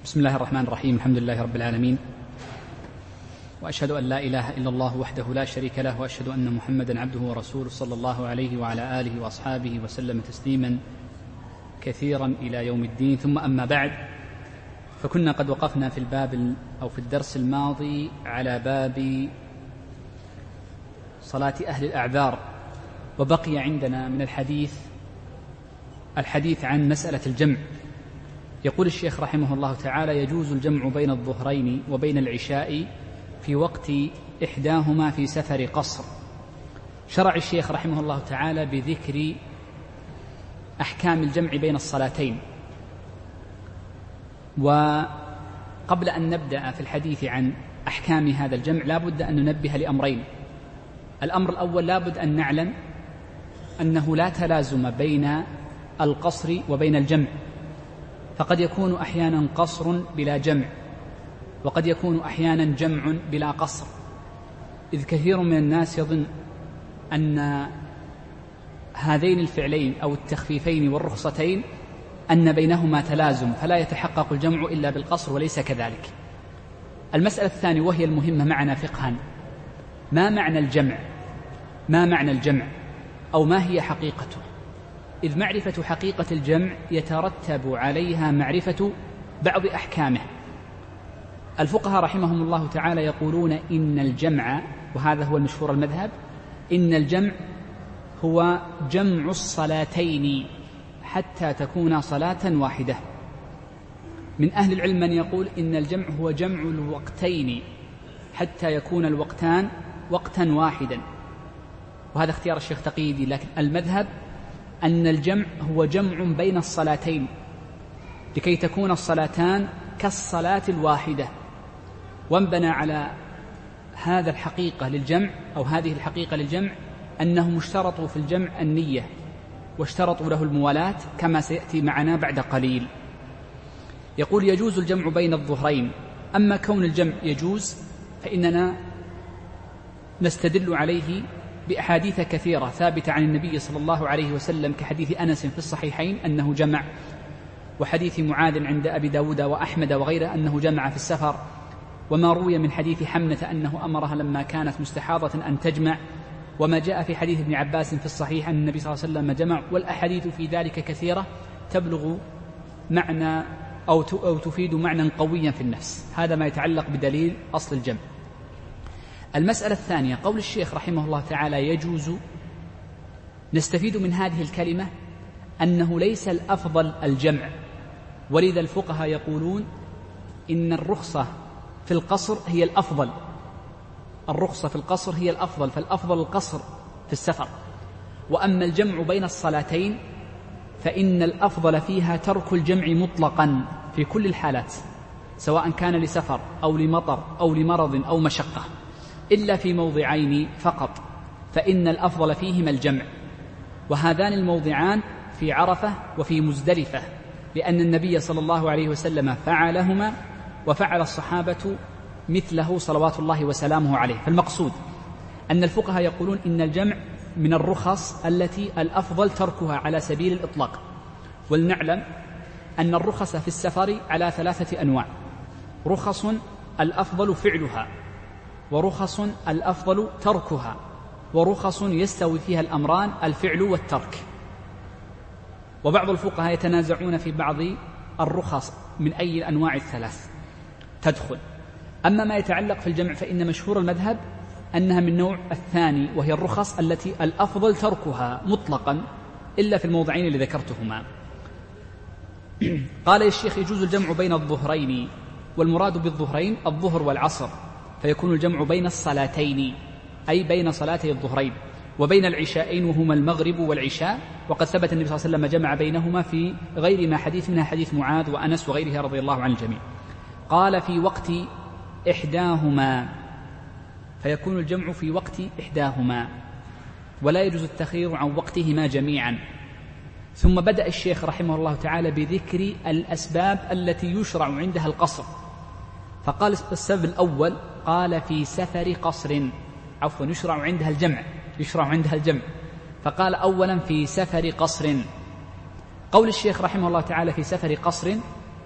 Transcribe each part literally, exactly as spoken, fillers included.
بسم الله الرحمن الرحيم. الحمد لله رب العالمين، وأشهد أن لا إله إلا الله وحده لا شريك له، وأشهد أن محمدا عبده ورسوله صلى الله عليه وعلى آله وأصحابه وسلم تسليما كثيرا إلى يوم الدين. ثم أما بعد، فكنا قد وقفنا في الباب أو في الدرس الماضي على باب صلاة أهل الأعذار، وبقي عندنا من الحديث الحديث عن مسألة الجمع. يقول الشيخ رحمه الله تعالى: يجوز الجمع بين الظهرين وبين العشاء في وقت إحداهما في سفر قصر. شرع الشيخ رحمه الله تعالى بذكر أحكام الجمع بين الصلاتين. وقبل أن نبدأ في الحديث عن أحكام هذا الجمع لا بد أن ننبه لأمرين. الأمر الأول، لا بد أن نعلم أنه لا تلازم بين القصر وبين الجمع، فقد يكون أحيانا قصر بلا جمع، وقد يكون أحيانا جمع بلا قصر، إذ كثير من الناس يظن أن هذين الفعلين أو التخفيفين والرخصتين أن بينهما تلازم، فلا يتحقق الجمع إلا بالقصر، وليس كذلك. المسألة الثانية وهي المهمة معنا فقها: ما معنى الجمع؟ ما معنى الجمع أو ما هي حقيقته؟ إذ معرفة حقيقة الجمع يترتب عليها معرفة بعض أحكامه. الفقهاء رحمهم الله تعالى يقولون إن الجمع، وهذا هو المشهور المذهب، إن الجمع هو جمع الصلاتين حتى تكون صلاة واحدة. من أهل العلم من يقول إن الجمع هو جمع الوقتين حتى يكون الوقتان وقتا واحدا، وهذا اختيار الشيخ تقييدي، لكن المذهب أن الجمع هو جمع بين الصلاتين لكي تكون الصلاتان كالصلاة الواحدة. وانبنى على هذا الحقيقة للجمع أو هذه الحقيقة للجمع أنهم اشترطوا في الجمع النية، واشترطوا له الموالاة كما سيأتي معنا بعد قليل. يقول: يجوز الجمع بين الظهرين. أما كون الجمع يجوز فإننا نستدل عليه بأحاديث كثيرة ثابتة عن النبي صلى الله عليه وسلم، كحديث أنس في الصحيحين أنه جمع، وحديث معاذ عند أبي داود وأحمد وغيره أنه جمع في السفر، وما روي من حديث حمنة أنه أمرها لما كانت مستحاضة أن تجمع، وما جاء في حديث ابن عباس في الصحيح أن النبي صلى الله عليه وسلم جمع. والأحاديث في ذلك كثيرة تبلغ معنى أو تفيد معنى قويا في النفس. هذا ما يتعلق بدليل أصل الجمع. المسألة الثانية، قول الشيخ رحمه الله تعالى يجوز، نستفيد من هذه الكلمة أنه ليس الأفضل الجمع، ولذا الفقهاء يقولون إن الرخصة في القصر هي الأفضل. الرخصة في القصر هي الأفضل، فالأفضل القصر في السفر. وأما الجمع بين الصلاتين فإن الأفضل فيها ترك الجمع مطلقا في كل الحالات، سواء كان لسفر أو لمطر أو لمرض أو مشقة، إلا في موضعين فقط فإن الأفضل فيهما الجمع، وهذان الموضعان في عرفة وفي مزدلفة، لأن النبي صلى الله عليه وسلم فعلهما وفعل الصحابة مثله صلوات الله وسلامه عليه. فالمقصود أن الفقهاء يقولون إن الجمع من الرخص التي الأفضل تركها على سبيل الإطلاق. ولنعلم أن الرخص في السفر على ثلاثة أنواع: رخص الأفضل فعلها، ورخص الأفضل تركها، ورخص يستوي فيها الأمران الفعل والترك. وبعض الفقهاء يتنازعون في بعض الرخص من أي الأنواع الثلاث تدخل. أما ما يتعلق في الجمع فإن مشهور المذهب أنها من نوع الثاني، وهي الرخص التي الأفضل تركها مطلقا إلا في الموضعين اللي ذكرتهما. قال الشيخ: يجوز الجمع بين الظهرين، والمراد بالظهرين الظهر والعصر، فيكون الجمع بين الصلاتين أي بين صلاتي الظهرين، وبين العشاءين وهما المغرب والعشاء، وقد ثبت النبي صلى الله عليه وسلم جمع بينهما في غير ما حديث منها حديث معاذ وأنس وغيرها رضي الله عن الجميع. قال: في وقت إحداهما، فيكون الجمع في وقت إحداهما، ولا يجوز التخيير عن وقتهما جميعا. ثم بدأ الشيخ رحمه الله تعالى بذكر الأسباب التي يشرع عندها القصر، فقال السبب الأول قال في سفر قصر، عفوا يشرع عندها الجمع يشرع عندها الجمع فقال أولا في سفر قصر. قول الشيخ رحمه الله تعالى في سفر قصر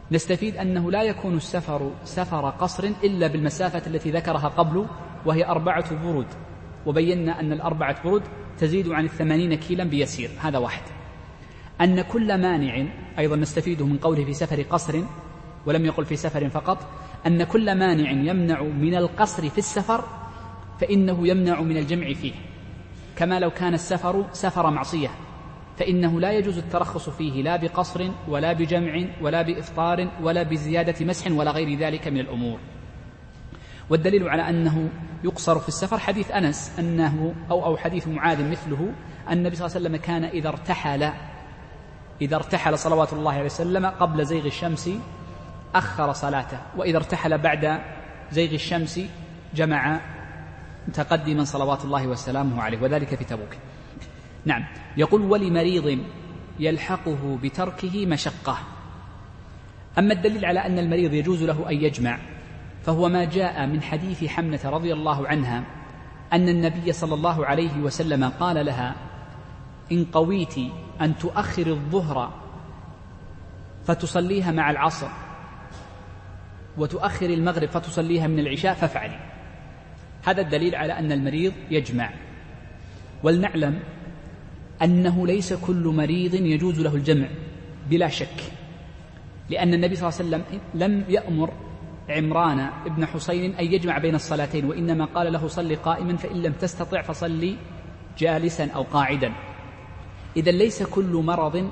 نستفيد أنه لا يكون السفر سفر قصر إلا بالمسافة التي ذكرها قبل وهي أربعة برود، وبينا أن الأربعة برود تزيد عن الثمانين كيلا بيسير. هذا واحد. أن كل مانع أيضا نستفيده من قوله في سفر قصر ولم يقل في سفر فقط، أن كل مانع يمنع من القصر في السفر فإنه يمنع من الجمع فيه، كما لو كان السفر سفر معصية فإنه لا يجوز الترخص فيه لا بقصر ولا بجمع ولا بإفطار ولا بزيادة مسح ولا غير ذلك من الأمور. والدليل على أنه يقصر في السفر حديث أنس أنه أو, أو حديث معاذ مثله، أن النبي صلى الله عليه وسلم كان إذا ارتحل إذا ارتحل صلوات الله عليه وسلم قبل زيغ الشمس أخر صلاته، وإذا ارتحل بعد زيغ الشمس جمع متقدما صلوات الله وسلامه عليه، وذلك في تبوك. نعم. يقول ولمريض يلحقه بتركه مشقة. أما الدليل على أن المريض يجوز له أن يجمع فهو ما جاء من حديث حمنة رضي الله عنها أن النبي صلى الله عليه وسلم قال لها إن قويت أن تؤخر الظهر فتصليها مع العصر وتؤخر المغرب فتصليها من العشاء فافعلي. هذا الدليل على أن المريض يجمع. ولنعلم أنه ليس كل مريض يجوز له الجمع بلا شك، لأن النبي صلى الله عليه وسلم لم يأمر عمران ابن حسين أن يجمع بين الصلاتين، وإنما قال له صل قائما فإن لم تستطع فصلي جالسا أو قاعدا. إذن ليس كل مرض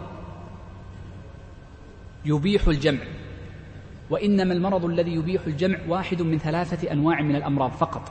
يبيح الجمع، وإنما المرض الذي يبيح الجمع واحد من ثلاثة أنواع من الأمراض فقط.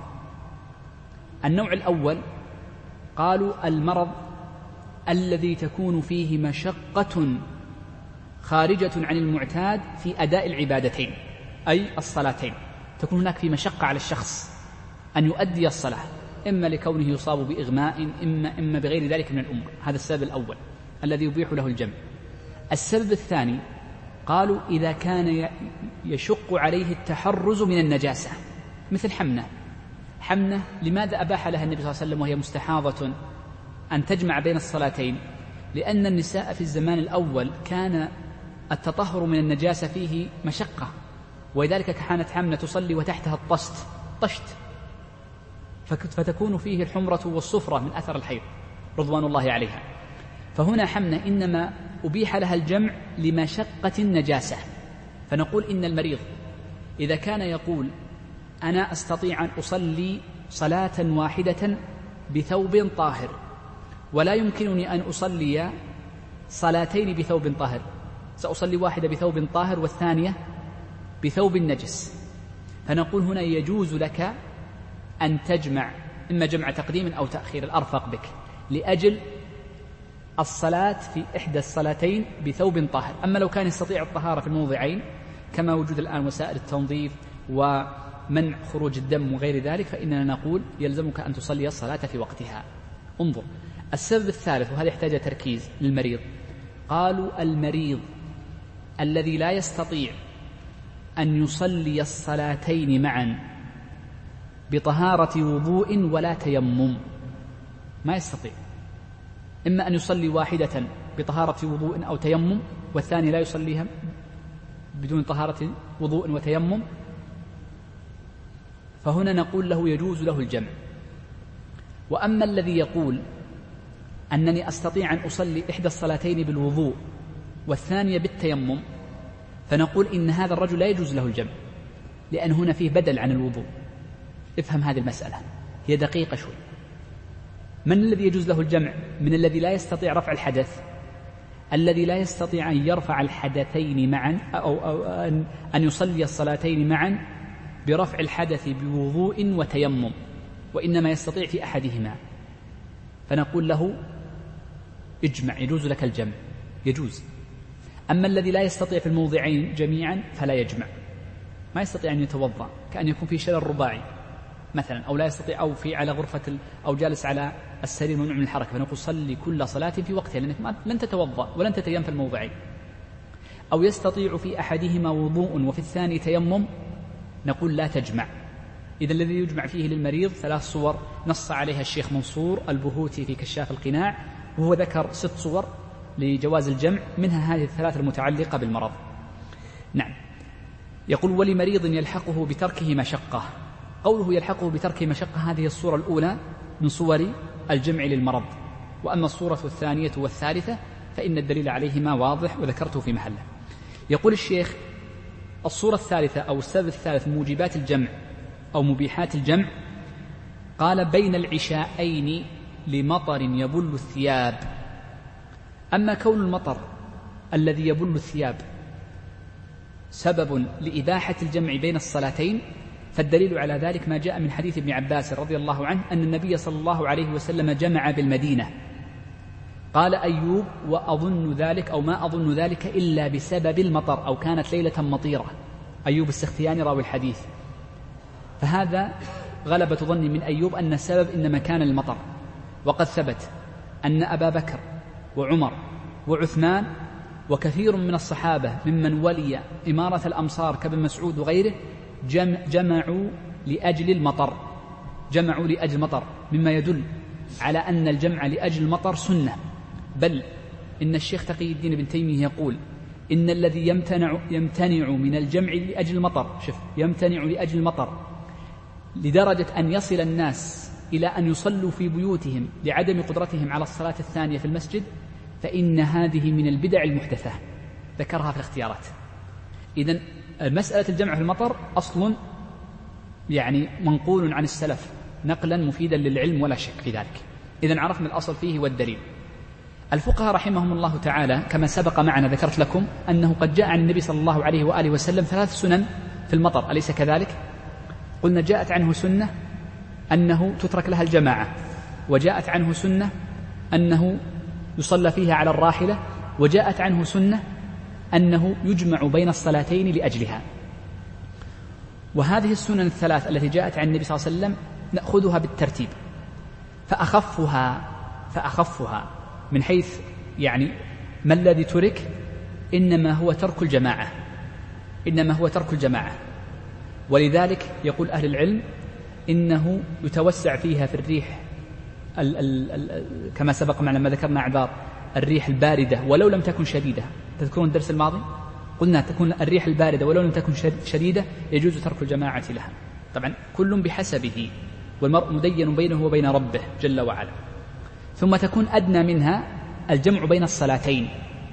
النوع الأول قالوا المرض الذي تكون فيه مشقة خارجة عن المعتاد في أداء العبادتين أي الصلاتين، تكون هناك في مشقة على الشخص أن يؤدي الصلاة، إما لكونه يصاب بإغماء إما, إما بغير ذلك من الأمور. هذا السبب الأول الذي يبيح له الجمع. السبب الثاني قالوا إذا كان يشق عليه التحرز من النجاسة، مثل حمنة. حمنة لماذا أباح لها النبي صلى الله عليه وسلم وهي مستحاضة أن تجمع بين الصلاتين؟ لأن النساء في الزمان الأول كان التطهر من النجاسة فيه مشقة، ولذلك كانت حمنة تصلي وتحتها الطشت طشت فتكون فيه الحمرة والصفرة من أثر الحيض رضوان الله عليها. فهنا حمنة إنما أبيح لها الجمع لمشقة النجاسة. فنقول إن المريض إذا كان يقول أنا أستطيع أن أصلي صلاة واحدة بثوب طاهر ولا يمكنني أن أصلي صلاتين بثوب طاهر، سأصلي واحدة بثوب طاهر والثانية بثوب نجس، فنقول هنا يجوز لك أن تجمع إما جمع تقديم أو تأخير الأرفق بك لأجل الصلاة في إحدى الصلاتين بثوب طاهر. أما لو كان يستطيع الطهارة في الموضعين كما وجود الآن وسائل التنظيف ومنع خروج الدم وغير ذلك، فإننا نقول يلزمك أن تصلي الصلاة في وقتها. انظر السبب الثالث، وهذا يحتاج تركيز للمريض. قالوا المريض الذي لا يستطيع أن يصلي الصلاتين معا بطهارة وضوء ولا تيمم، ما يستطيع، إما أن يصلي واحدة بطهارة وضوء أو تيمم والثاني لا يصليها بدون طهارة وضوء وتيمم، فهنا نقول له يجوز له الجمع. وأما الذي يقول أنني أستطيع أن أصلي إحدى الصلاتين بالوضوء والثانية بالتيمم، فنقول إن هذا الرجل لا يجوز له الجمع، لأن هنا فيه بدل عن الوضوء. افهم هذه المسألة، هي دقيقة شوي. من الذي يجوز له الجمع؟ من الذي لا يستطيع رفع الحدث، الذي لا يستطيع أن يرفع الحدثين معا أو, أو أن يصلي الصلاتين معا برفع الحدث بوضوء وتيمم، وإنما يستطيع في أحدهما، فنقول له اجمع، يجوز لك الجمع، يجوز. أما الذي لا يستطيع في الموضعين جميعا فلا يجمع، ما يستطيع أن يتوضأ، كأن يكون في شلل رباعي مثلا، أو لا يستطيع، أو في على غرفة أو جالس على السرير ممنوع من الحركة، فنقول صلي كل صلاة في وقتها لأنك لن تتوضأ ولن تتيمم في الموضعين. أو يستطيع في أحدهما وضوء وفي الثاني تيمم، نقول لا تجمع. إذا الذي يجمع فيه للمريض ثلاث صور نص عليها الشيخ منصور البهوتي في كشاف القناع، وهو ذكر ست صور لجواز الجمع، منها هذه الثلاث المتعلقة بالمرض. نعم. يقول ولمريض يلحقه بتركه مشقة. قوله يلحقه بتركه مشقة هذه الصورة الأولى من صور الجمع للمرض، وأما الصورة الثانية والثالثة فإن الدليل عليهما واضح وذكرته في محله. يقول الشيخ الصورة الثالثة أو السبب الثالث موجبات الجمع أو مبيحات الجمع، قال بين العشاءين لمطر يبل الثياب. أما كون المطر الذي يبل الثياب سبب لإباحة الجمع بين الصلاتين، فالدليل على ذلك ما جاء من حديث ابن عباس رضي الله عنه أن النبي صلى الله عليه وسلم جمع بالمدينة. قال أيوب وأظن ذلك أو ما أظن ذلك إلا بسبب المطر أو كانت ليلة مطيرة. أيوب السختياني راوي الحديث، فهذا غلبة ظني من أيوب أن السبب إنما كان المطر. وقد ثبت أن أبا بكر وعمر وعثمان وكثير من الصحابة ممن ولي إمارة الأمصار كابن مسعود وغيره جمعوا لأجل المطر، جمعوا لأجل المطر، مما يدل على أن الجمع لأجل المطر سنة. بل إن الشيخ تقي الدين ابن تيمية يقول إن الذي يمتنع, يمتنع من الجمع لأجل المطر، شوف يمتنع لأجل المطر لدرجة أن يصل الناس إلى أن يصلوا في بيوتهم لعدم قدرتهم على الصلاة الثانية في المسجد، فإن هذه من البدع المحدثة ذكرها في الاختيارات. إذن مسألة الجمع في المطر أصل يعني منقول عن السلف نقلا مفيدا للعلم ولا شك في ذلك. إذن عرفنا الأصل فيه والدليل. الفقهاء رحمهم الله تعالى كما سبق معنا ذكرت لكم أنه قد جاء عن النبي صلى الله عليه وآله وسلم ثلاث سنن في المطر، أليس كذلك؟ قلنا جاءت عنه سنة أنه تترك لها الجماعة، وجاءت عنه سنة أنه يصلى فيها على الراحلة، وجاءت عنه سنة أنه يجمع بين الصلاتين لأجلها. وهذه السنن الثلاث التي جاءت عن النبي صلى الله عليه وسلم نأخذها بالترتيب، فأخفها فأخفها من حيث يعني ما الذي ترك إنما هو ترك الجماعة، إنما هو ترك الجماعة. ولذلك يقول أهل العلم إنه يتوسع فيها في الريح ال ال ال كما سبق معنا ما ذكرنا أعذار الريح الباردة ولو لم تكن شديدة. تذكرون الدرس الماضي قلنا تكون الريح الباردة ولو لم تكن شديدة يجوز ترك الجماعة لها، طبعا كل بحسبه، والمرء مدين بينه وبين ربه جل وعلا. ثم تكون أدنى منها الجمع بين الصلاتين،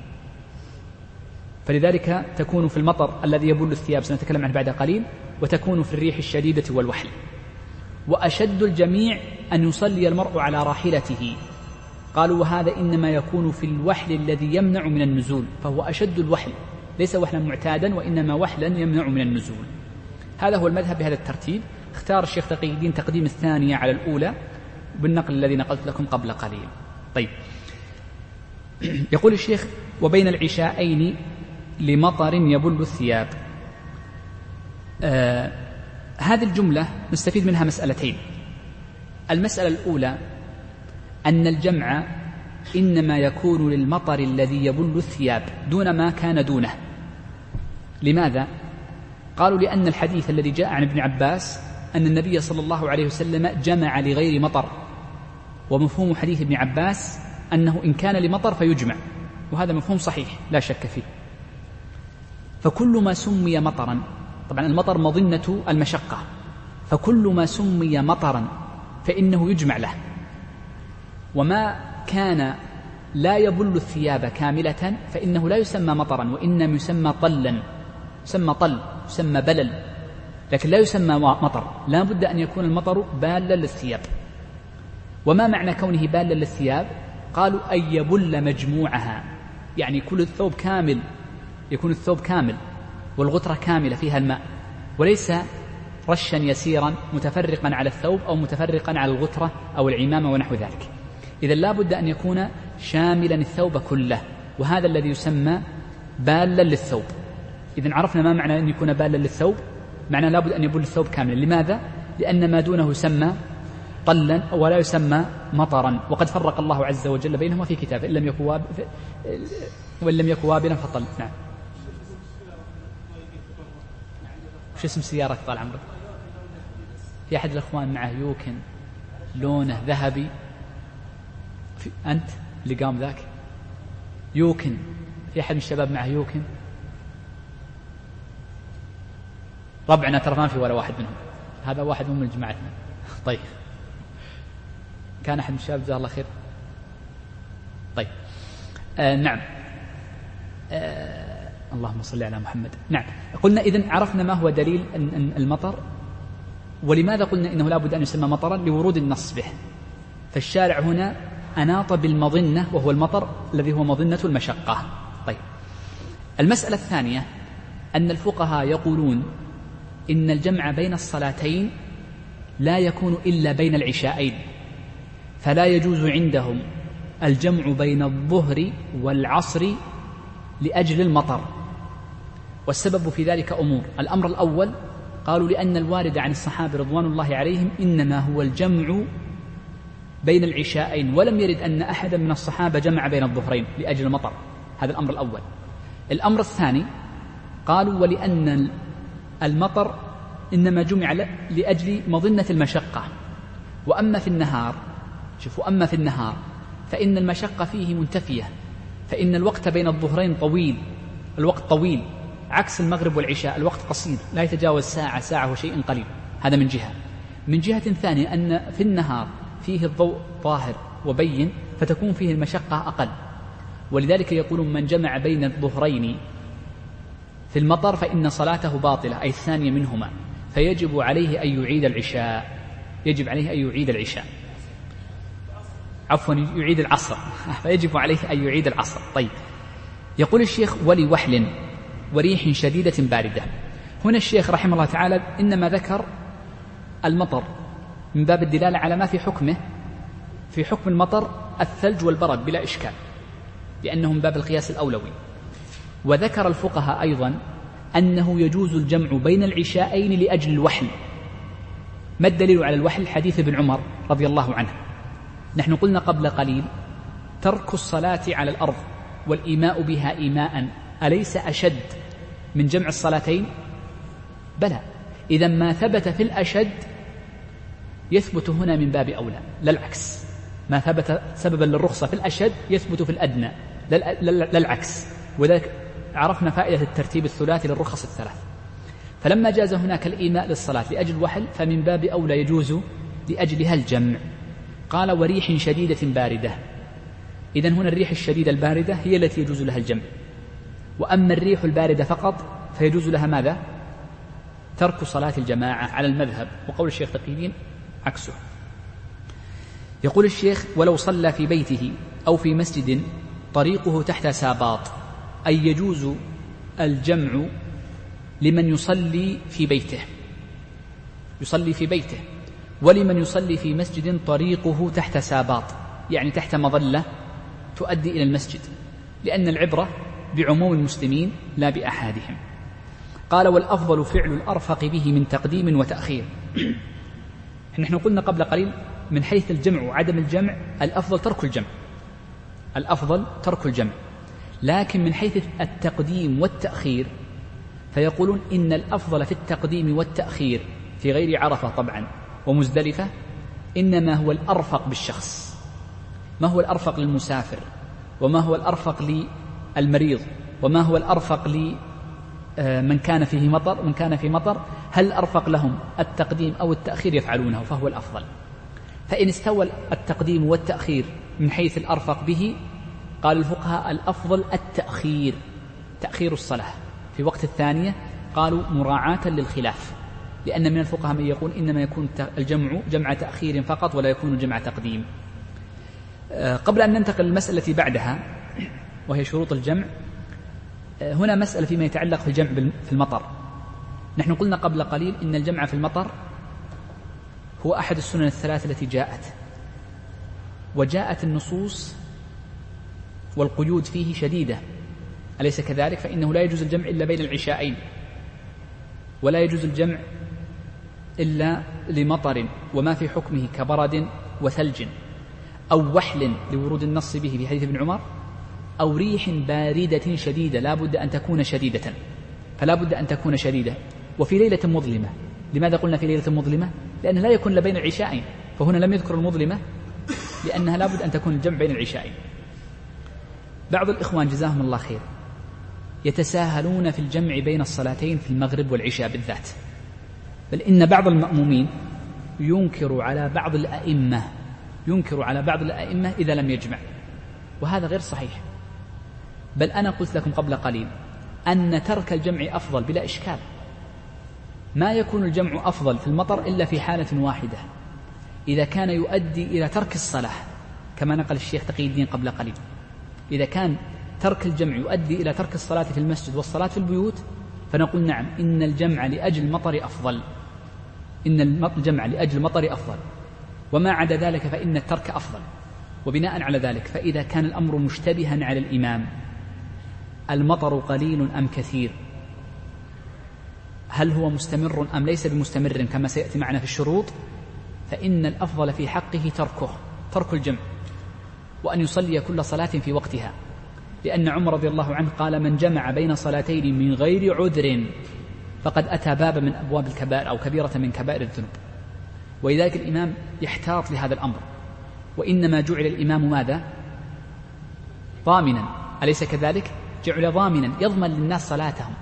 فلذلك تكون في المطر الذي يبل الثياب سنتكلم عنه بعد قليل، وتكون في الريح الشديدة والوحل. وأشد الجميع أن يصلي المرء على راحلته، قالوا وهذا إنما يكون في الوحل الذي يمنع من النزول، فهو أشد الوحل، ليس وحلا معتادا وإنما وحلا يمنع من النزول. هذا هو المذهب بهذا الترتيب. اختار الشيخ تقي الدين تقديم الثانية على الأولى بالنقل الذي نقلت لكم قبل قليل. طيب، يقول الشيخ وبين العشاءين لمطر يبل الثياب. آه هذه الجملة نستفيد منها مسألتين. المسألة الأولى أن الجمع إنما يكون للمطر الذي يبل الثياب دون ما كان دونه. لماذا؟ قالوا لأن الحديث الذي جاء عن ابن عباس أن النبي صلى الله عليه وسلم جمع لغير مطر، ومفهوم حديث ابن عباس أنه إن كان لمطر فيجمع، وهذا مفهوم صحيح لا شك فيه. فكل ما سمي مطرا، طبعا المطر مظنة المشقة، فكل ما سمي مطرا فإنه يجمع له. وما كان لا يبل الثياب كاملة فإنه لا يسمى مطرا، وإنما يسمى طلا، يسمى طل، يسمى بلل، لكن لا يسمى مطر. لا بد أن يكون المطر بالا للثياب. وما معنى كونه بالا للثياب؟ قالوا أن يبل مجموعها، يعني كل الثوب كامل، يكون الثوب كامل والغترة كاملة فيها الماء، وليس رشا يسيرا متفرقا على الثوب أو متفرقا على الغترة أو العمامة ونحو ذلك. إذن لا بد أن يكون شاملا الثوب كله، وهذا الذي يسمى بالا للثوب. إذن عرفنا ما معنى أن يكون بالا للثوب، معنى لا بد أن يبل الثوب كاملا. لماذا؟ لأن ما دونه يسمى طلا ولا يسمى مطرا، وقد فرق الله عز وجل بينهما في كتابه، إن لم يكن واب... وإن لم يكن وابلا فطل. نعم. وش اسم سيارة طال عمرك؟ في أحد الأخوان معه يوكن لونه ذهبي، في أنت اللي قام ذاك يوكن، في أحد من الشباب معه يوكن؟ ربعنا ترى ما في ولا واحد منهم، هذا واحد من جماعتنا. طيب كان أحد من الشباب جزاه الله خير. طيب آه نعم آه اللهم صل على محمد. نعم قلنا إذن عرفنا ما هو دليل المطر، ولماذا قلنا إنه لا بد أن يسمى مطرا؟ لورود النص به. فالشارع هنا أناط بالمظنة وهو المطر الذي هو مظنة المشقة. طيب المسألة الثانية أن الفقهاء يقولون إن الجمع بين الصلاتين لا يكون إلا بين العشاءين، فلا يجوز عندهم الجمع بين الظهر والعصر لأجل المطر. والسبب في ذلك أمور. الأمر الأول قالوا لأن الوارد عن الصحابة رضوان الله عليهم إنما هو الجمع بين العشاءين، ولم يرد أن أحدا من الصحابة جمع بين الظهرين لأجل المطر. هذا الأمر الأول. الأمر الثاني قالوا ولأن المطر إنما جمع لأجل مظنة المشقة، وأما في النهار شوفوا أما في النهار فإن المشقة فيه منتفية، فإن الوقت بين الظهرين طويل، الوقت طويل، عكس المغرب والعشاء الوقت قصير لا يتجاوز ساعة ساعة وشيء قليل. هذا من جهة. من جهة ثانية أن في النهار فيه الضوء ظاهر وبين، فتكون فيه المشقة أقل، ولذلك يقولون من جمع بين الظهرين في المطر فإن صلاته باطلة، أي الثانية منهما، فيجب عليه أن يعيد العشاء، يجب عليه أن يعيد العشاء عفوا يعيد العصر فيجب عليه أن يعيد العصر. طيب يقول الشيخ ولوحل وريح شديدة باردة. هنا الشيخ رحمه الله تعالى إنما ذكر المطر من باب الدلالة على ما في حكمه، في حكم المطر الثلج والبرد بلا إشكال، لأنه من باب القياس الأولوي. وذكر الفقهاء أيضا أنه يجوز الجمع بين العشاءين لأجل الوحل. ما الدليل على الوحل؟ حديث ابن عمر رضي الله عنه. نحن قلنا قبل قليل ترك الصلاة على الأرض والإيماء بها إيماء أليس أشد من جمع الصلاتين؟ بلى. إذا ما ثبت في الأشد يثبت هنا من باب أولى، لا العكس. ما ثبت سببا للرخصة في الأشد يثبت في الأدنى، لا العكس. وذلك عرفنا فائدة الترتيب الثلاثي للرخص الثلاث. فلما جاز هناك الإيماء للصلاة لأجل الوحل فمن باب أولى يجوز لأجلها الجمع. قال وريح شديدة باردة. إذن هنا الريح الشديدة الباردة هي التي يجوز لها الجمع، وأما الريح الباردة فقط فيجوز لها ماذا؟ ترك صلاة الجماعة على المذهب، وقول الشيخ تقي الدين عكسه. يقول الشيخ ولو صلى في بيته أو في مسجد طريقه تحت ساباط، أي يجوز الجمع لمن يصلي في بيته، يصلي في بيته، ولمن يصلي في مسجد طريقه تحت ساباط، يعني تحت مظلة تؤدي إلى المسجد، لأن العبرة بعموم المسلمين لا بأحادهم. قال والأفضل فعل الأرفق به من تقديم وتأخير. نحن قلنا قبل قليل من حيث الجمع وعدم الجمع الأفضل ترك الجمع، الأفضل ترك الجمع، لكن من حيث التقديم والتأخير فيقولون إن الأفضل في التقديم والتأخير في غير عرفة طبعا ومزدلفة إنما هو الأرفق بالشخص. ما هو الأرفق للمسافر، وما هو الأرفق للمريض، وما هو الأرفق لمن كان فيه مطر، من كان في مطر هل الأرفق لهم التقديم أو التأخير يفعلونه، فهو الأفضل. فإن استوى التقديم والتأخير من حيث الأرفق به قال الفقهاء الأفضل التأخير، تأخير الصلاة في وقت الثانية، قالوا مراعاة للخلاف، لأن من الفقهاء من يقول إنما يكون الجمع جمع تأخير فقط ولا يكون جمع تقديم. قبل أن ننتقل للمسألة التي بعدها وهي شروط الجمع، هنا مسألة فيما يتعلق في الجمع في المطر. نحن قلنا قبل قليل إن الجمع في المطر هو أحد السنن الثلاث التي جاءت، وجاءت النصوص والقيود فيه شديدة، أليس كذلك؟ فإنه لا يجوز الجمع إلا بين العشاءين، ولا يجوز الجمع إلا لمطر وما في حكمه كبرد وثلج أو وحل لورود النص به في حديث ابن عمر، أو ريح باردة شديدة لا بد أن تكون شديدة، فلا بد أن تكون شديدة، وفي ليلة مظلمة. لماذا قلنا في ليلة مظلمة؟ لأن لا يكون لبين العشاءين، فهنا لم يذكر المظلمة لأنها لا بد أن تكون الجمع بين العشاءين. بعض الإخوان جزاهم الله خير يتساهلون في الجمع بين الصلاتين في المغرب والعشاء بالذات، بل إن بعض المأمومين ينكر على بعض الأئمة ينكر على بعض الأئمة إذا لم يجمع، وهذا غير صحيح. بل أنا قلت لكم قبل قليل أن ترك الجمع أفضل بلا إشكال. ما يكون الجمع أفضل في المطر إلا في حالة واحدة، إذا كان يؤدي إلى ترك الصلاة، كما نقل الشيخ تقي الدين قبل قليل. إذا كان ترك الجمع يؤدي إلى ترك الصلاة في المسجد والصلاة في البيوت، فنقول نعم إن الجمع لأجل المطر أفضل، إن الجمع لأجل المطر أفضل. وما عدا ذلك فإن الترك أفضل. وبناء على ذلك فإذا كان الأمر مشتبها على الإمام، المطر قليل أم كثير، هل هو مستمر أم ليس بمستمر كما سيأتي معنا في الشروط، فإن الأفضل في حقه تركه ترك الجمع، وأن يصلي كل صلاة في وقتها، لأن عمر رضي الله عنه قال: من جمع بين صلاتين من غير عذر فقد أتى بابا من أبواب الكبائر أو كبيرة من كبائر الذنوب. ولذلك الإمام يحتاط لهذا الأمر، وإنما جعل الإمام ماذا؟ ضامنا، أليس كذلك؟ جعل ضامنا يضمن للناس صلاتهم،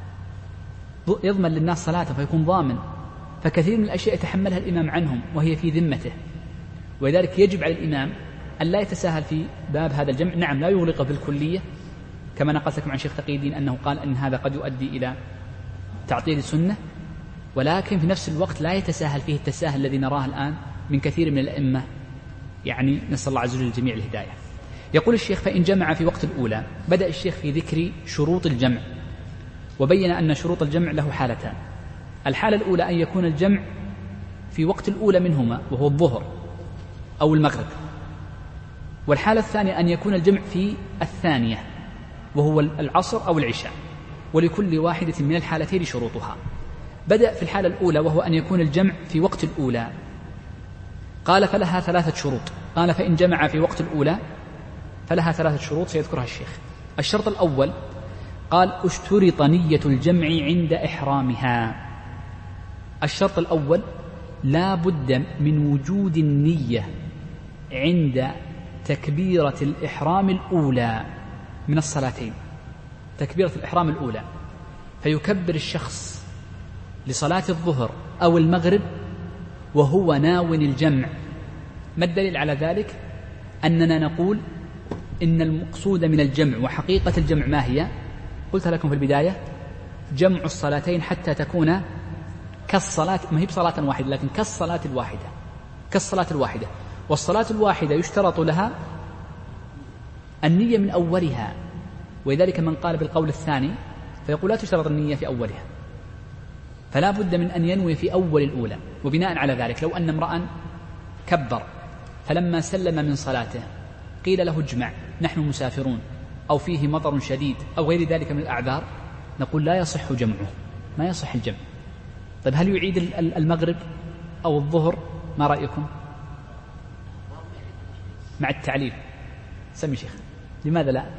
يضمن للناس صلاتهم فيكون ضامن. فكثير من الأشياء يتحملها الإمام عنهم وهي في ذمته، ولذلك يجب على الإمام أن لا يتساهل في باب هذا الجمع. نعم لا يغلق بالكلية كما نقلت لكم عن شيخ تقي الدين أنه قال أن هذا قد يؤدي إلى تعطيل السنة، ولكن في نفس الوقت لا يتساهل فيه التساهل الذي نراه الآن من كثير من الأئمة، يعني نسأل الله عز وجل الجميع الهداية. يقول الشيخ: فإن جمع في وقت الأولى. بدأ الشيخ في ذكر شروط الجمع، وبين أن شروط الجمع له حالتان. الحالة الأولى أن يكون الجمع في وقت الأولى منهما وهو الظهر أو المغرب، والحالة الثانية أن يكون الجمع في الثانية وهو العصر أو العشاء، ولكل واحدة من الحالتين شروطها. بدأ في الحالة الأولى وهو أن يكون الجمع في وقت الأولى، قال: فلها ثلاثة شروط. قال: فإن جمع في وقت الأولى فلها ثلاثة شروط سيذكرها الشيخ. الشرط الأول قال: اشترط نية الجمع عند إحرامها. الشرط الأول لا بد من وجود النية عند تكبيرة الإحرام الأولى من الصلاتين، تكبيرة الإحرام الأولى، فيكبر الشخص لصلاة الظهر أو المغرب وهو ناو الجمع. ما الدليل على ذلك؟ أننا نقول إن المقصود من الجمع وحقيقة الجمع ما هي؟ قلت لكم في البداية: جمع الصلاتين حتى تكون كالصلاة، ما هي بصلاة واحدة لكن كالصلاة الواحدة، كالصلاة الواحدة. والصلاة الواحدة يشترط لها النية من أولها، ولذلك من قال بالقول الثاني فيقول لا تشترط النية في أولها، فلا بد من أن ينوي في أول الأولى. وبناء على ذلك لو أن امرأ كبر فلما سلم من صلاته قيل له اجمع، نحن مسافرون أو فيه مطر شديد أو غير ذلك من الأعذار، نقول لا يصح جمعه، ما يصح الجمع. طيب هل يعيد المغرب أو الظهر؟ ما رأيكم؟ مع التعليل. سمي شيخ. لماذا لا؟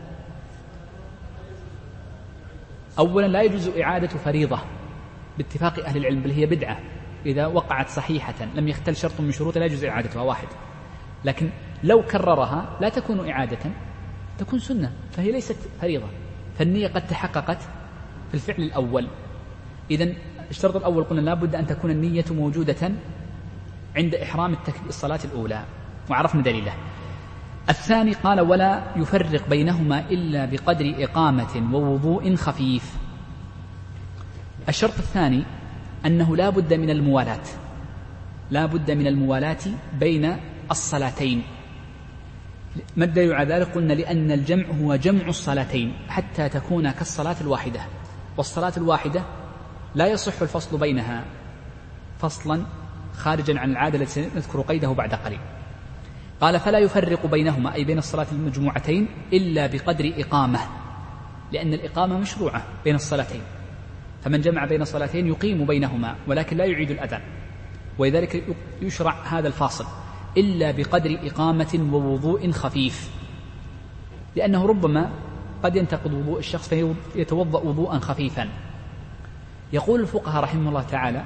أولا لا يجوز إعادة فريضة باتفاق أهل العلم، بل هي بدعة إذا وقعت صحيحة لم يختل شرط من شروطها لا يجوز إعادتها، واحد. لكن لو كررها لا تكون إعادة، تكون سنة، فهي ليست فريضة، فالنية قد تحققت في الفعل الأول. إذن الشرط الأول قلنا لا بد أن تكون النية موجودة عند إحرام الصلاة الأولى، وعرفنا دليله. الثاني قال: ولا يفرق بينهما إلا بقدر إقامة ووضوء خفيف. الشرط الثاني أنه لا بد من الموالاة، لا بد من الموالاة بين الصلاتين. ما الدليل على ذلك؟ قلنا لأن الجمع هو جمع الصلاتين حتى تكون كالصلاة الواحدة، والصلاة الواحدة لا يصح الفصل بينها فصلا خارجا عن العادة التي نذكر قيده بعد قليل. قال: فلا يفرق بينهما أي بين الصلاة المجموعتين إلا بقدر إقامة، لأن الإقامة مشروعة بين الصلاتين، فمن جمع بين الصلاتين يقيم بينهما ولكن لا يعيد الأذان، ولذلك يشرع هذا الفاصل إلا بقدر إقامة ووضوء خفيف، لأنه ربما قد ينتقض وضوء الشخص فيتوضأ وضوءا خفيفا. يقول الفقهاء رحمه الله تعالى: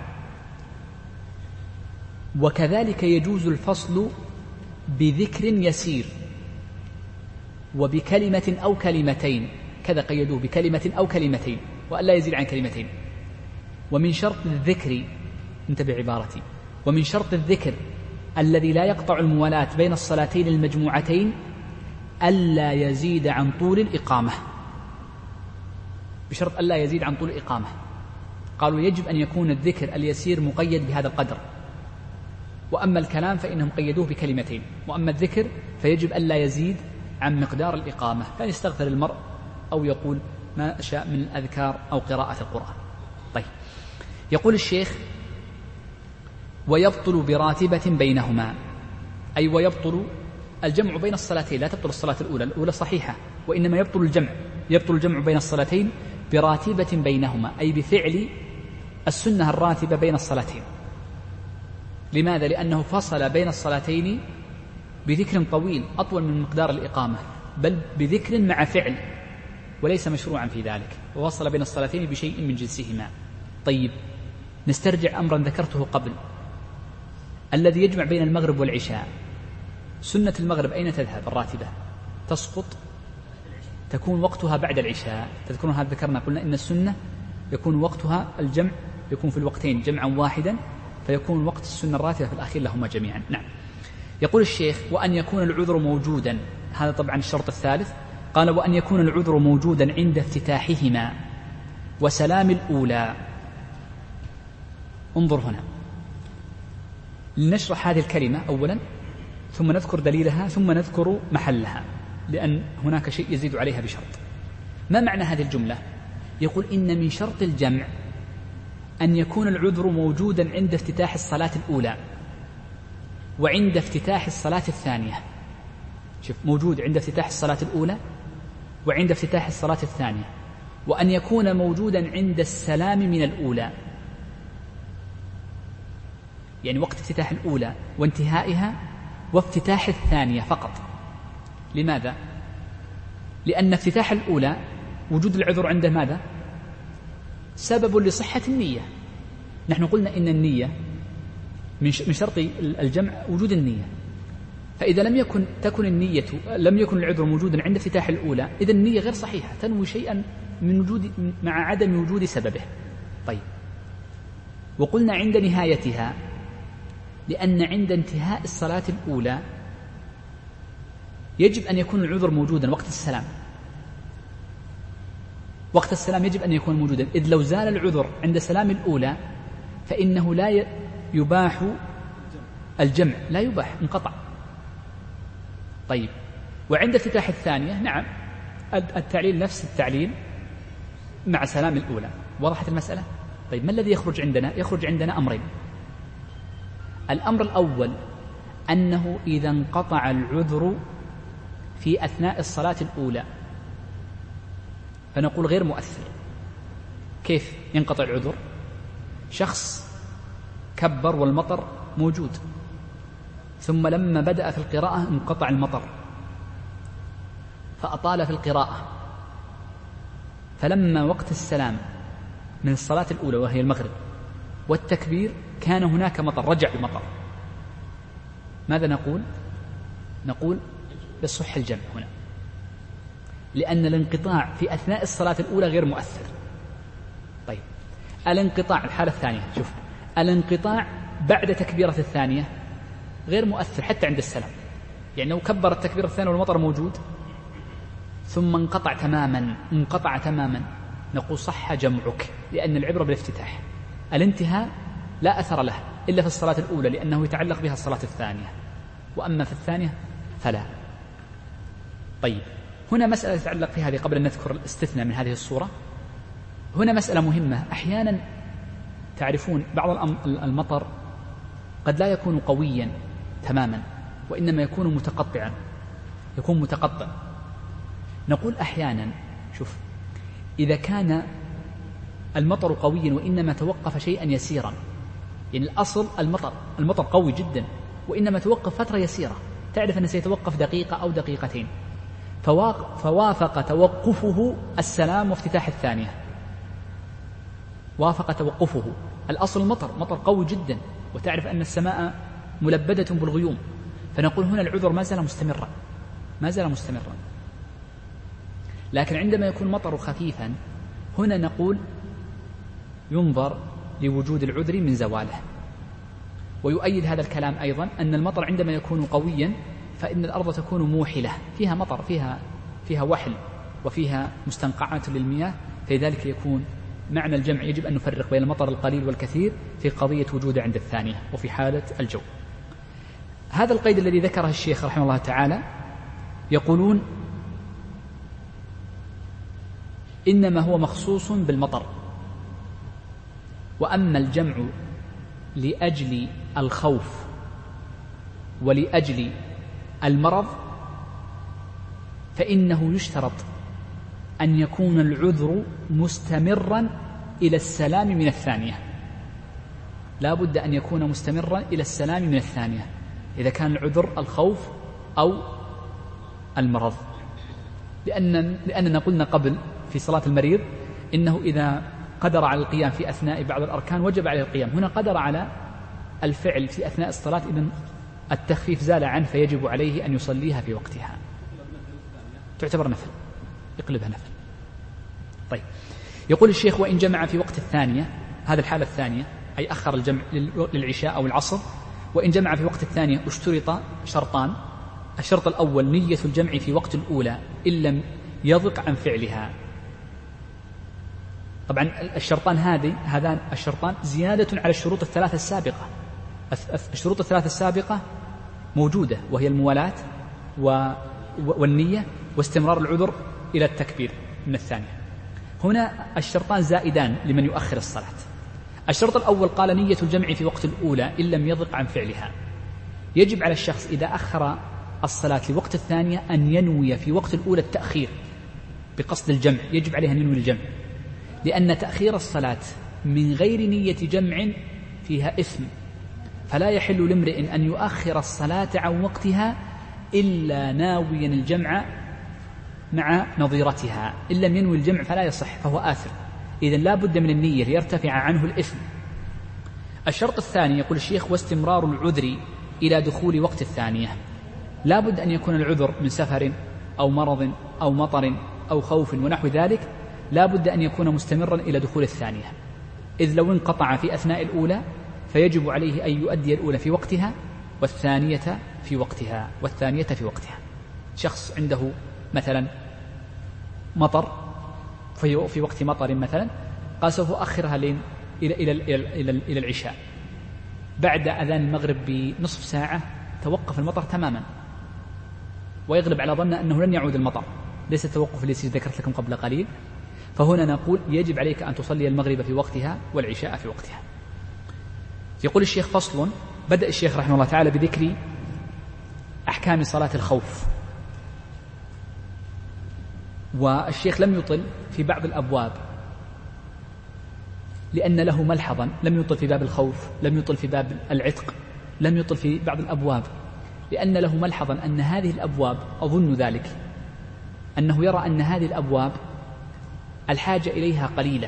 وكذلك يجوز الفصل بذكر يسير وبكلمة أو كلمتين، كذا قيدوه بكلمة أو كلمتين وألا يزيد عن كلمتين. ومن شرط الذكر انتبه عبارتي. ومن شرط الذكر الذي لا يقطع الموالاة بين الصلاتين المجموعتين ألا يزيد عن طول الإقامة، بشرط ألا يزيد عن طول الإقامة. قالوا يجب أن يكون الذكر اليسير مقيد بهذا القدر، وأما الكلام فإنهم قيدوه بكلمتين، وأما الذكر فيجب ألا يزيد عن مقدار الإقامة، فإن يستغفر المرء أو يقول ما شاء من الأذكار أو قراءة القرآن. طيب، يقول الشيخ ويبطل براتبة بينهما، أي ويبطل الجمع بين الصلاتين، لا تبطل الصلاة الأولى، الأولى صحيحة، وإنما يبطل الجمع، يبطل الجمع بين الصلاتين براتبة بينهما، أي بفعل السنة الراتبة بين الصلاتين. لماذا؟ لأنه فصل بين الصلاتين بذكر طويل أطول من مقدار الإقامة، بل بذكر مع فعل، وليس مشروعا في ذلك، ووصل بين الصلاتين بشيء من جنسهما. طيب، نسترجع أمرا ذكرته قبل، الذي يجمع بين المغرب والعشاء. سنة المغرب أين تذهب الراتبة؟ تسقط، تكون وقتها بعد العشاء. تذكرون هذا ذكرنا، قلنا إن السنة يكون وقتها الجمع، يكون في الوقتين جمعا واحدا، فيكون وقت السنة الراتبة في الأخير لهما جميعا. نعم. يقول الشيخ وأن يكون العذر موجودا، هذا طبعا الشرط الثالث. قال وأن يكون العذر موجودا عند افتتاحهما وسلام الأولى. انظر هنا، لنشرح هذه الكلمة أولا، ثم نذكر دليلها، ثم نذكر محلها، لأن هناك شيء يزيد عليها بشرط. ما معنى هذه الجملة؟ يقول إن من شرط الجمع أن يكون العذر موجودا عند افتتاح الصلاة الأولى وعند افتتاح الصلاة الثانية. شوف، موجود عند افتتاح الصلاة الأولى وعند افتتاح الصلاة الثانية، وأن يكون موجودا عند السلام من الأولى، يعني وقت افتتاح الأولى وانتهائها وافتتاح الثانية فقط. لماذا؟ لأن افتتاح الأولى وجود العذر عنده ماذا؟ سبب لصحة النية. نحن قلنا إن النية من شرط الجمع وجود النية، فإذا لم يكن تكن النية لم يكن العذر موجودا عند افتتاح الأولى، إذا النية غير صحيحة، تنوي شيئا من وجود مع عدم وجود سببه. طيب، وقلنا عند نهايتها، لأن عند انتهاء الصلاة الأولى يجب أن يكون العذر موجودا وقت السلام. وقت السلام يجب أن يكون موجودا، إذ لو زال العذر عند سلام الأولى فإنه لا يباح الجمع، لا يباح، انقطع. طيب، وعند افتتاح الثانية نعم التعليل نفس التعليل مع سلام الأولى. وضحت المسألة؟ طيب، ما الذي يخرج عندنا؟ يخرج عندنا أمرين. الأمر الأول أنه إذا انقطع العذر في أثناء الصلاة الأولى فنقول غير مؤثر. كيف ينقطع العذر؟ شخص كبر والمطر موجود، ثم لما بدأ في القراءة انقطع المطر فأطال في القراءة، فلما وقت السلام من الصلاة الأولى وهي المغرب والتكبير كان هناك مطر، رجع المطر، ماذا نقول؟ نقول يصح الجمع هنا، لأن الانقطاع في أثناء الصلاة الأولى غير مؤثر. طيب، الانقطاع الحالة الثانية، شوف، الانقطاع بعد تكبيرة الثانية غير مؤثر حتى عند السلام، يعني لو كبر التكبير الثاني والمطر موجود ثم انقطع تماما انقطع تماما نقول صح جمعك، لأن العبرة بالافتتاح. الانتهاء لا أثر له إلا في الصلاة الأولى لأنه يتعلق بها الصلاة الثانية، وأما في الثانية فلا. طيب، هنا مسألة تتعلق في هذه قبل أن نذكر الاستثناء من هذه الصورة. هنا مسألة مهمة. أحيانا تعرفون بعض المطر قد لا يكون قويا تماما، وإنما يكون متقطعا، يكون متقطع. نقول أحيانا شوف، إذا كان المطر قويا وإنما توقف شيئا يسيرا، يعني الأصل المطر المطر قوي جدا وإنما توقف فترة يسيرة، تعرف أنه سيتوقف دقيقة أو دقيقتين، فوافق توقفه السلام وافتتاح الثانية، وافق توقفه. الأصل المطر مطر قوي جدا وتعرف أن السماء ملبدة بالغيوم، فنقول هنا العذر ما زال مستمرا ما زال مستمرا. لكن عندما يكون مطر خفيفا هنا نقول ينظر لوجود العذر من زواله، ويؤيد هذا الكلام أيضا أن المطر عندما يكون قويا فإن الأرض تكون موحلة فيها مطر، فيها فيها وحل وفيها مستنقعات للمياه، فلذلك يكون معنى الجمع يجب أن نفرق بين المطر القليل والكثير في قضية وجوده عند الثانية وفي حالة الجو. هذا القيد الذي ذكره الشيخ رحمه الله تعالى يقولون إنما هو مخصوص بالمطر، وأما الجمع لأجل الخوف ولأجل المرض فإنه يشترط أن يكون العذر مستمرا إلى السلام من الثانية، لا بد أن يكون مستمرا إلى السلام من الثانية إذا كان العذر الخوف أو المرض، لأن لأننا قلنا قبل في صلاة المريض إنه إذا قدر على القيام في أثناء بعض الأركان وجب عليه القيام، هنا قدر على الفعل في أثناء الصلاة إذن التخفيف زال عنه فيجب عليه أن يصليها في وقتها، تعتبر نفل، يقلبها نفل. طيب، يقول الشيخ وإن جمع في وقت الثانية، هذا الحالة الثانية أي أخر الجمع للعشاء أو العصر، وإن جمع في وقت الثانية اشترط شرطان، الشرط الأول نية الجمع في وقت الأولى إن لم يضق عن فعلها. طبعا الشرطان هذه هذان الشرطان زيادة على الشروط الثلاثة السابقة. الشروط الثلاثة السابقة موجودة وهي الموالاة والنية واستمرار العذر إلى التكبير من الثانية. هنا الشرطان زائدان لمن يؤخر الصلاة. الشرط الأول قال نية الجمع في وقت الأولى إن لم يضق عن فعلها. يجب على الشخص إذا أخر الصلاة لوقت الثانية أن ينوي في وقت الأولى التأخير بقصد الجمع، يجب عليه أن ينوي الجمع، لأن تأخير الصلاة من غير نية جمع فيها إثم، فلا يحل لامرئ أن يؤخر الصلاة عن وقتها إلا ناويا الجمع مع نظيرتها، إن لم ينوي الجمع فلا يصح فهو آثم، إذن لا بد من النية ليرتفع عنه الإثم. الشرط الثاني يقول الشيخ واستمرار العذر إلى دخول وقت الثانية، لا بد أن يكون العذر من سفر أو مرض أو مطر أو خوف ونحو ذلك، لا بد أن يكون مستمرا إلى دخول الثانية، إذ لو انقطع في أثناء الأولى فيجب عليه أن يؤدي الأولى في وقتها والثانية في وقتها والثانية في وقتها. شخص عنده مثلا مطر في في وقت مطر مثلا قال سوف أؤخرها لين إلى إلى إلى إلى, إلى العشاء، بعد أذان المغرب بنصف ساعة توقف المطر تماما ويغلب على ظنه أنه لن يعود المطر، ليس التوقف الذي ذكرت لكم قبل قليل، فهنا نقول يجب عليك أن تصلي المغرب في وقتها والعشاء في وقتها. يقول الشيخ فصل، بدأ الشيخ رحمه الله تعالى بذكر أحكام صلاة الخوف، والشيخ لم يطل في بعض الأبواب لأن له ملحظا، لم يطل في باب الخوف، لم يطل في باب العتق، لم يطل في بعض الأبواب لأن له ملحظا أن هذه الأبواب، أظن ذلك أنه يرى أن هذه الأبواب الحاجة إليها قليلة،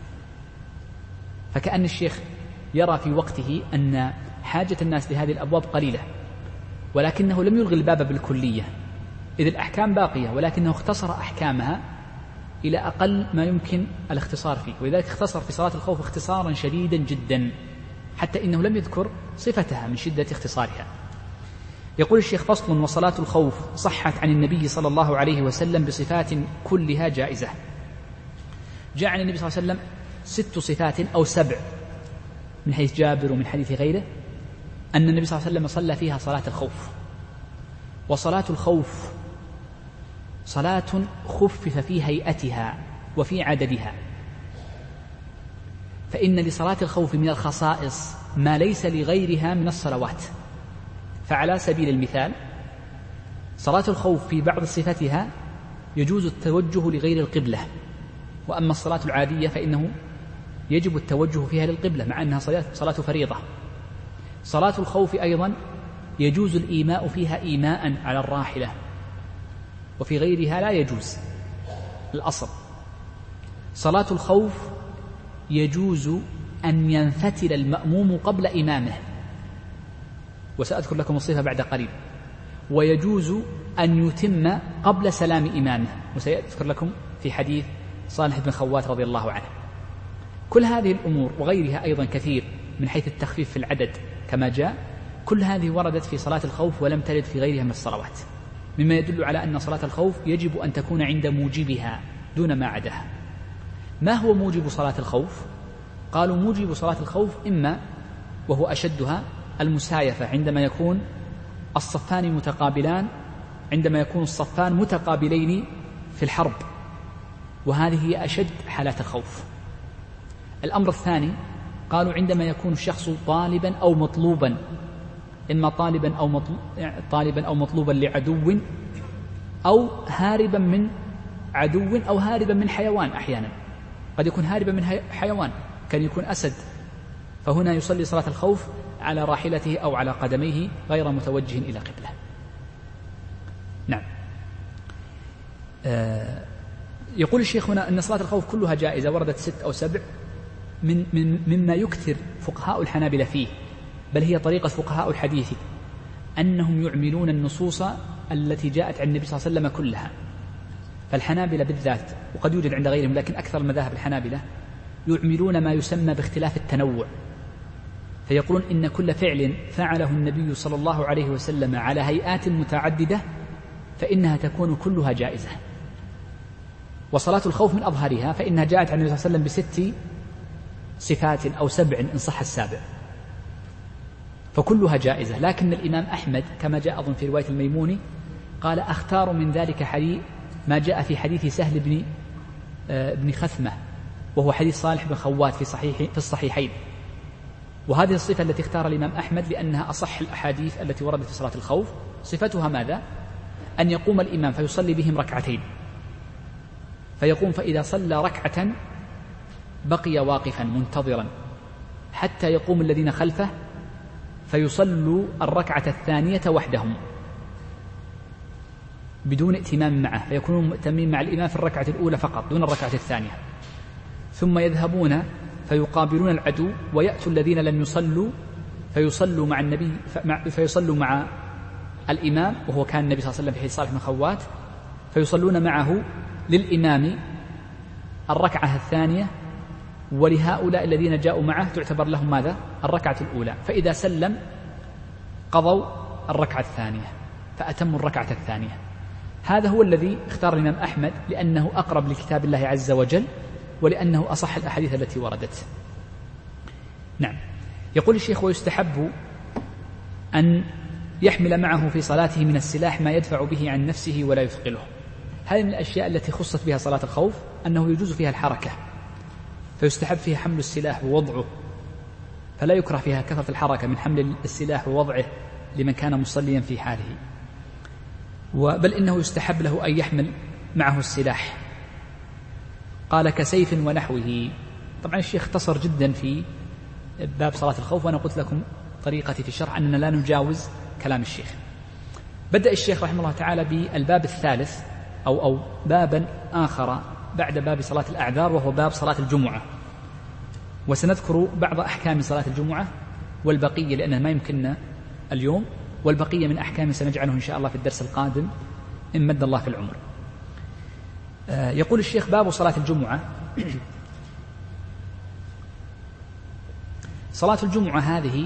فكأن الشيخ يرى في وقته أن حاجة الناس لهذه الأبواب قليلة، ولكنه لم يلغي الباب بالكلية إذ الأحكام باقية، ولكنه اختصر أحكامها إلى أقل ما يمكن الاختصار فيه، ولذلك اختصر في صلاة الخوف اختصارا شديدا جدا حتى إنه لم يذكر صفتها من شدة اختصارها. يقول الشيخ فصل وصلاة الخوف صحت عن النبي صلى الله عليه وسلم بصفات كلها جائزة. جاء عن النبي صلى الله عليه وسلم ست صفات أو سبع من حيث جابر ومن حديث غيره أن النبي صلى الله عليه وسلم صلى فيها صلاة الخوف. وصلاة الخوف صلاة خفف في هيئتها وفي عددها، فإن لصلاة الخوف من الخصائص ما ليس لغيرها من الصلوات. فعلى سبيل المثال صلاة الخوف في بعض صفتها يجوز التوجه لغير القبلة، وأما الصلاة العادية فإنه يجب التوجه فيها للقبلة مع أنها صلاة فريضة. صلاة الخوف أيضا يجوز الإيماء فيها إيماء على الراحلة، وفي غيرها لا يجوز الأصل. صلاة الخوف يجوز أن ينفتل المأموم قبل إمامه، وسأذكر لكم الصفة بعد قليل. ويجوز أن يتم قبل سلام إمامه، وسيذكر لكم في حديث صالح بن خوات رضي الله عنه. كل هذه الأمور وغيرها أيضا كثير من حيث التخفيف في العدد كما جاء، كل هذه وردت في صلاة الخوف ولم ترد في غيرها من الصلوات، مما يدل على أن صلاة الخوف يجب أن تكون عند موجبها دون ما عداها. ما هو موجب صلاة الخوف؟ قالوا موجب صلاة الخوف إما، وهو أشدها، المسايفة عندما يكون الصفان متقابلان، عندما يكون الصفان متقابلين في الحرب، وهذه هي أشد حالات الخوف. الأمر الثاني قالوا عندما يكون الشخص طالبا أو مطلوبا، إما طالبا أو مطلوب طالبا أو مطلوبا لعدو، أو هاربا من عدو، أو هاربا من حيوان. أحيانا قد يكون هاربا من حيوان، كان يكون أسد، فهنا يصلي صلاة الخوف على راحلته أو على قدميه غير متوجه إلى قبله. نعم. آه يقول الشيخ هنا أن صلاة الخوف كلها جائزة، وردت ست أو سبع من من مما يكثر فقهاء الحنابلة فيه، بل هي طريقة فقهاء الحديث أنهم يعملون النصوص التي جاءت عن النبي صلى الله عليه وسلم كلها. فالحنابلة بالذات، وقد يوجد عند غيرهم لكن أكثر المذاهب الحنابلة، يعملون ما يسمى باختلاف التنوع، فيقولون إن كل فعل فعله النبي صلى الله عليه وسلم على هيئات متعددة فإنها تكون كلها جائزة. وصلاة الخوف من أظهرها، فإنها جاءت عن النبي صلى الله عليه وسلم بست صفات أو سبع إن صح السابع، فكلها جائزة. لكن الإمام أحمد كما جاء أظن في رواية الميموني قال أختار من ذلك حديث ما جاء في حديث سهل بن بن خثمة، وهو حديث صالح بن خوات في صحيح في الصحيحين. وهذه الصفة التي اختار الإمام أحمد لأنها أصح الأحاديث التي وردت في صلاة الخوف. صفتها ماذا؟ أن يقوم الإمام فيصلي بهم ركعتين، فيقوم فإذا صلى ركعة بقي واقفا منتظرا حتى يقوم الذين خلفه فيصلوا الركعة الثانية وحدهم بدون ائتمام معه، فيكونون مؤتمين مع الإمام في الركعة الأولى فقط دون الركعة الثانية، ثم يذهبون فيقابلون العدو ويأتوا الذين لم يصلوا فيصلوا مع النبي فيصلوا مع الإمام، وهو كان النبي صلى الله عليه وسلم في حديث صالح بن خوات، فيصلون معه للإمام الركعة الثانية، ولهؤلاء الذين جاءوا معه تعتبر لهم ماذا؟ الركعة الأولى، فإذا سلم قضوا الركعة الثانية فأتموا الركعة الثانية. هذا هو الذي اختار الإمام أحمد لأنه أقرب لكتاب الله عز وجل، ولأنه أصح الأحاديث التي وردت. نعم. يقول الشيخ ويستحب أن يحمل معه في صلاته من السلاح ما يدفع به عن نفسه ولا يثقله. هذه من الأشياء التي خصت بها صلاة الخوف، أنه يجوز فيها الحركة، فيستحب فيها حمل السلاح ووضعه، فلا يكره فيها كثرة الحركة من حمل السلاح ووضعه لمن كان مصليا في حاله، بل إنه يستحب له أن يحمل معه السلاح. قال كسيف ونحوه. طبعا الشيخ اختصر جدا في باب صلاة الخوف، وأنا قلت لكم طريقتي في الشرح أننا لا نجاوز كلام الشيخ. بدأ الشيخ رحمه الله تعالى بالباب الثالث أو, أو بابا آخر بعد باب صلاة الأعذار، وهو باب صلاة الجمعة، وسنذكر بعض أحكام صلاة الجمعة والبقية لأنه ما يمكننا اليوم، والبقية من أحكام سنجعله إن شاء الله في الدرس القادم إن مد الله في العمر. يقول الشيخ باب صلاة الجمعة. صلاة الجمعة هذه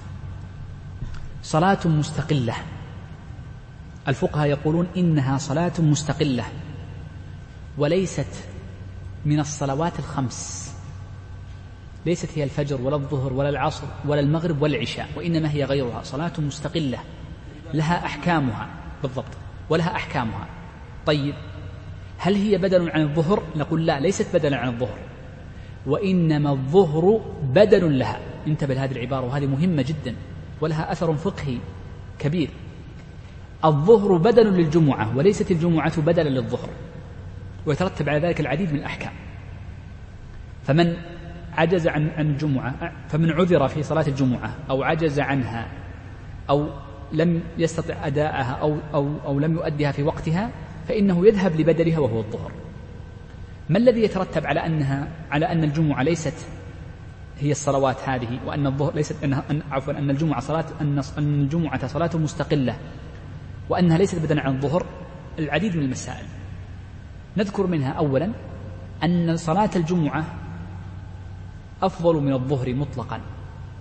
صلاة مستقلة، الفقهاء يقولون إنها صلاة مستقلة وليست من الصلوات الخمس، ليست هي الفجر ولا الظهر ولا العصر ولا المغرب ولا العشاء، وإنما هي غيرها، صلاة مستقلة لها أحكامها بالضبط ولها أحكامها. طيب هل هي بدل عن الظهر؟ نقول لا، ليست بدلا عن الظهر، وإنما الظهر بدل لها. انتبه لهذه العبارة وهذه مهمة جدا ولها أثر فقهي كبير. الظهر بدل للجمعة وليست الجمعة بدلا للظهر، ويترتب على ذلك العديد من الأحكام. فمن عجز عن الجمعة، فمن عذر في صلاة الجمعة أو عجز عنها أو لم يستطع أداءها أو, أو, أو لم يؤديها في وقتها، فإنه يذهب لبدلها وهو الظهر. ما الذي يترتب على أنها على أن الجمعة ليست هي الصلوات هذه، وأن الظهر ليست أنها أن عفوا أن الجمعة صلاة أن الجمعة صلاة مستقلة وأنها ليست بدلا عن الظهر؟ العديد من المسائل نذكر منها. أولا أن صلاة الجمعة أفضل من الظهر مطلقا،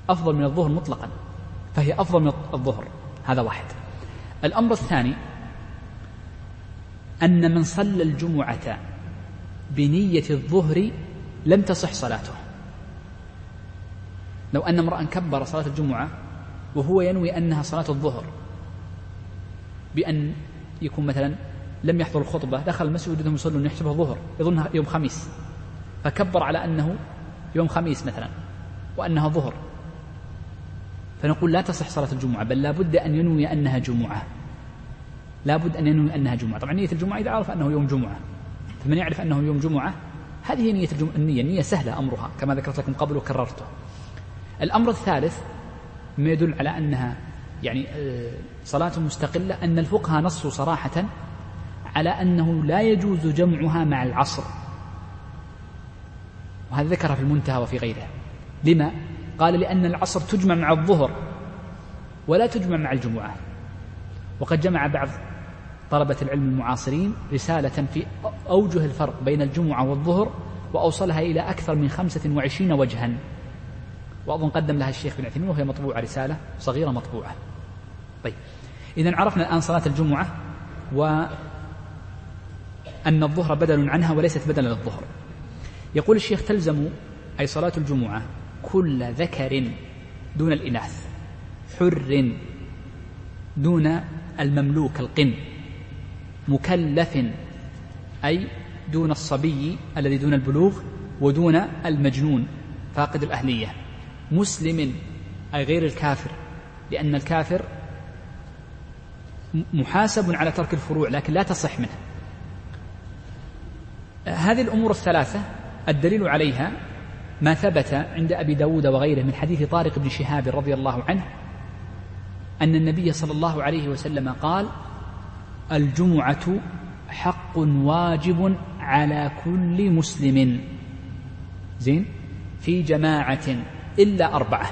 أفضل من الظهر مطلقا، فهي أفضل من الظهر. هذا واحد. الأمر الثاني أن من صلى الجمعة بنية الظهر لم تصح صلاته. لو أن امرأ كبر صلاة الجمعة وهو ينوي أنها صلاة الظهر بأن يكون مثلا لم يحضر الخطبة، دخل المسجد وهم يصلون يحسبه ظهر يظنها يوم خميس، فكبر على أنه يوم خميس مثلا وأنها ظهر، فنقول لا تصح صلاة الجمعة، بل لا بد أن ينوي أنها جمعة، لا بد أن ينوي أنها جمعة. طبعا نية الجمعة إذا عرف أنه يوم جمعة، فمن يعرف أنه يوم جمعة هذه نية الجمعة. النية نية سهلة أمرها كما ذكرت لكم قبل وكررته. الأمر الثالث ما يدل على أنها يعني صلاة مستقلة، أن الفقهاء نصوا صراحة على أنه لا يجوز جمعها مع العصر، وهذا ذكرها في المنتهى وفي غيره. لما؟ قال لأن العصر تجمع مع الظهر ولا تجمع مع الجمعة. وقد جمع بعض طلبة العلم المعاصرين رسالة في أوجه الفرق بين الجمعة والظهر وأوصلها إلى أكثر من خمسة وعشرين وجها، وأظن قدم لها الشيخ بن عثيمين وهي مطبوعة، رسالة صغيرة مطبوعة. طيب، إذن عرفنا الآن صلاة الجمعة وأن الظهر بدل عنها وليست بدلا للظهر. يقول الشيخ: تلزم أي صلاة الجمعة كل ذكر دون الإناث، حر دون المملوك القن، مكلف أي دون الصبي الذي دون البلوغ ودون المجنون فاقد الأهلية، مسلم أي غير الكافر، لأن الكافر محاسب على ترك الفروع لكن لا تصح منه. هذه الأمور الثلاثة الدليل عليها ما ثبت عند أبي داود وغيره من حديث طارق بن شهاب رضي الله عنه أن النبي صلى الله عليه وسلم قال: الجمعة حق واجب على كل مسلم زين في جماعة إلا أربعة: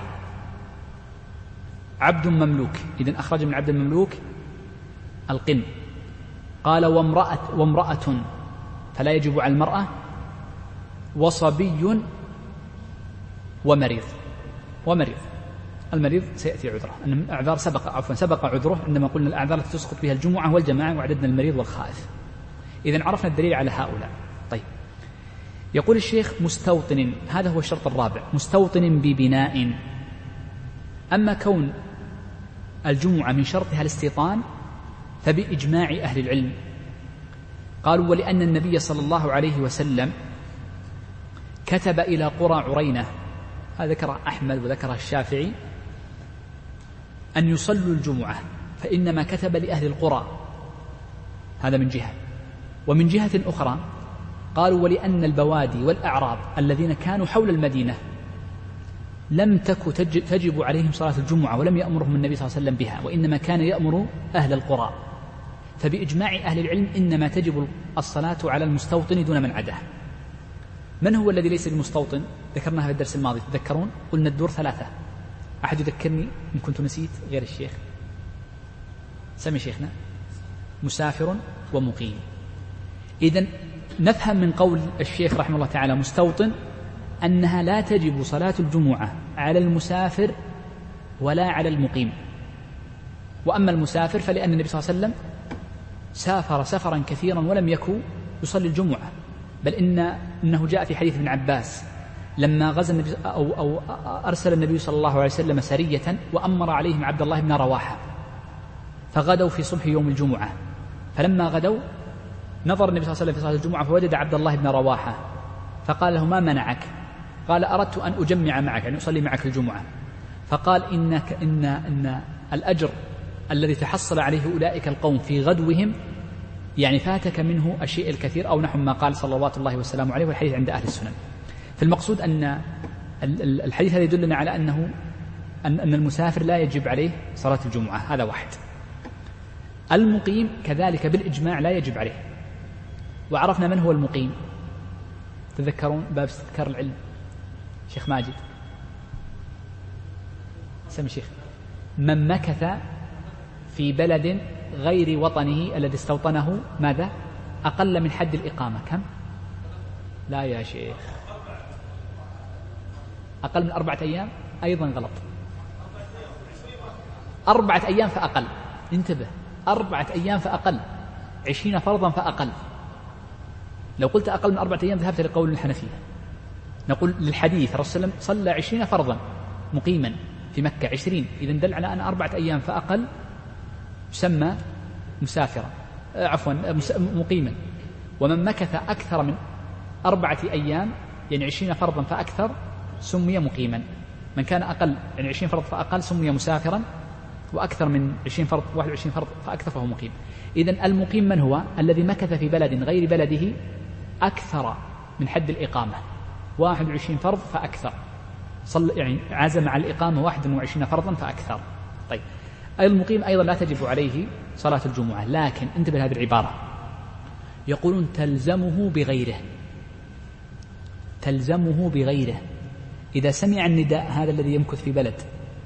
عبد مملوك، إذن أخرج من عبد المملوك القن. قال: وامرأة, وامرأة فلا يجب على المرأة، وصبي ومريض. ومريض المريض سيأتي عذره، أن الأعذار سبق عفوا سبق عذره عندما قلنا الأعذار التي تسقط بها الجمعة والجماعة وعددنا المريض والخائف. إذن عرفنا الدليل على هؤلاء. طيب، يقول الشيخ: مستوطن، هذا هو الشرط الرابع، مستوطن ببناء. أما كون الجمعة من شرطها الاستيطان فبإجماع أهل العلم قالوا: ولأن النبي صلى الله عليه وسلم كتب إلى قرى عرينة، هذا ذكر أحمد وذكر الشافعي، أن يصلوا الجمعة، فإنما كتب لأهل القرى، هذا من جهة. ومن جهة أخرى قالوا: ولأن البوادي والأعراب الذين كانوا حول المدينة لم تك تجب عليهم صلاة الجمعة ولم يأمرهم النبي صلى الله عليه وسلم بها، وإنما كان يأمر أهل القرى، فبإجماع أهل العلم إنما تجب الصلاة على المستوطن دون من عداه. من هو الذي ليس بمستوطن؟ ذكرناها في الدرس الماضي، تذكرون؟ قلنا الدور ثلاثة. أحد يذكرني إن كنت نسيت غير الشيخ؟ سمي شيخنا. مسافر ومقيم. إذن نفهم من قول الشيخ رحمه الله تعالى مستوطن أنها لا تجب صلاة الجمعة على المسافر ولا على المقيم. وأما المسافر فلأن النبي صلى الله عليه وسلم سافر سفرا كثيرا ولم يكن يصلي الجمعة، بل إن إنه جاء في حديث ابن عباس لما غزا النبي أو, أو أرسل النبي صلى الله عليه وسلم سرية وأمر عليهم عبد الله بن رواحة، فغدوا في صبح يوم الجمعة، فلما غدوا نظر النبي صلى الله عليه وسلم في صلاة الجمعة فوجد عبد الله بن رواحة، فقال له: ما منعك؟ قال: أردت أن أجمع معك، يعني أصلي معك الجمعة. فقال: إنك إن إن الأجر الذي تحصل عليه أولئك القوم في غدوهم يعني فاتك منه الشيء الكثير، أو نحو ما قال صلوات الله وسلامه عليه، والحديث عند أهل السنن. فالمقصود أن الحديث هذا يدلنا على أنه أن المسافر لا يجب عليه صلاة الجمعة، هذا واحد. المقيم كذلك بالإجماع لا يجب عليه. وعرفنا من هو المقيم، تذكرون باب استذكار العلم، شيخ ماجد سمي شيخ. من مكث في بلد غير وطنه الذي استوطنه ماذا؟ أقل من حد الإقامة. كم؟ لا يا شيخ، أقل من أربعة أيام. أيضا غلط. أربعة أيام فأقل، انتبه، أربعة أيام فأقل، عشرين فرضا فأقل. لو قلت أقل من أربعة أيام ذهبت لقول الحنفية. نقول للحديث الرسول صلى الله عليه وسلم صلى عشرين فرضا مقيما في مكة عشرين، إذن دل على أن أربعة أيام فأقل يسمى مسافرا، عفوا مقيما. ومن مكث أكثر من أربعة أيام يعني عشرين فرضا فأكثر سمي مقيما. من كان أقل يعني عشرين فرض فأقل سمي مسافرا، وأكثر من عشرين فرض واحد وعشرين فرض فأكثر فهو مقيم. إذن المقيم من هو؟ الذي مكث في بلد غير بلده أكثر من حد الإقامة واحد وعشرين فرض فأكثر، صل يعني عزم على الإقامة واحد وعشرين فرضا فأكثر. طيب المقيم أيضا لا تجب عليه صلاة الجمعة، لكن انتبه لهذه العبارة، يقولون تلزمه بغيره، تلزمه بغيره. إذا سمع النداء هذا الذي يمكث في بلد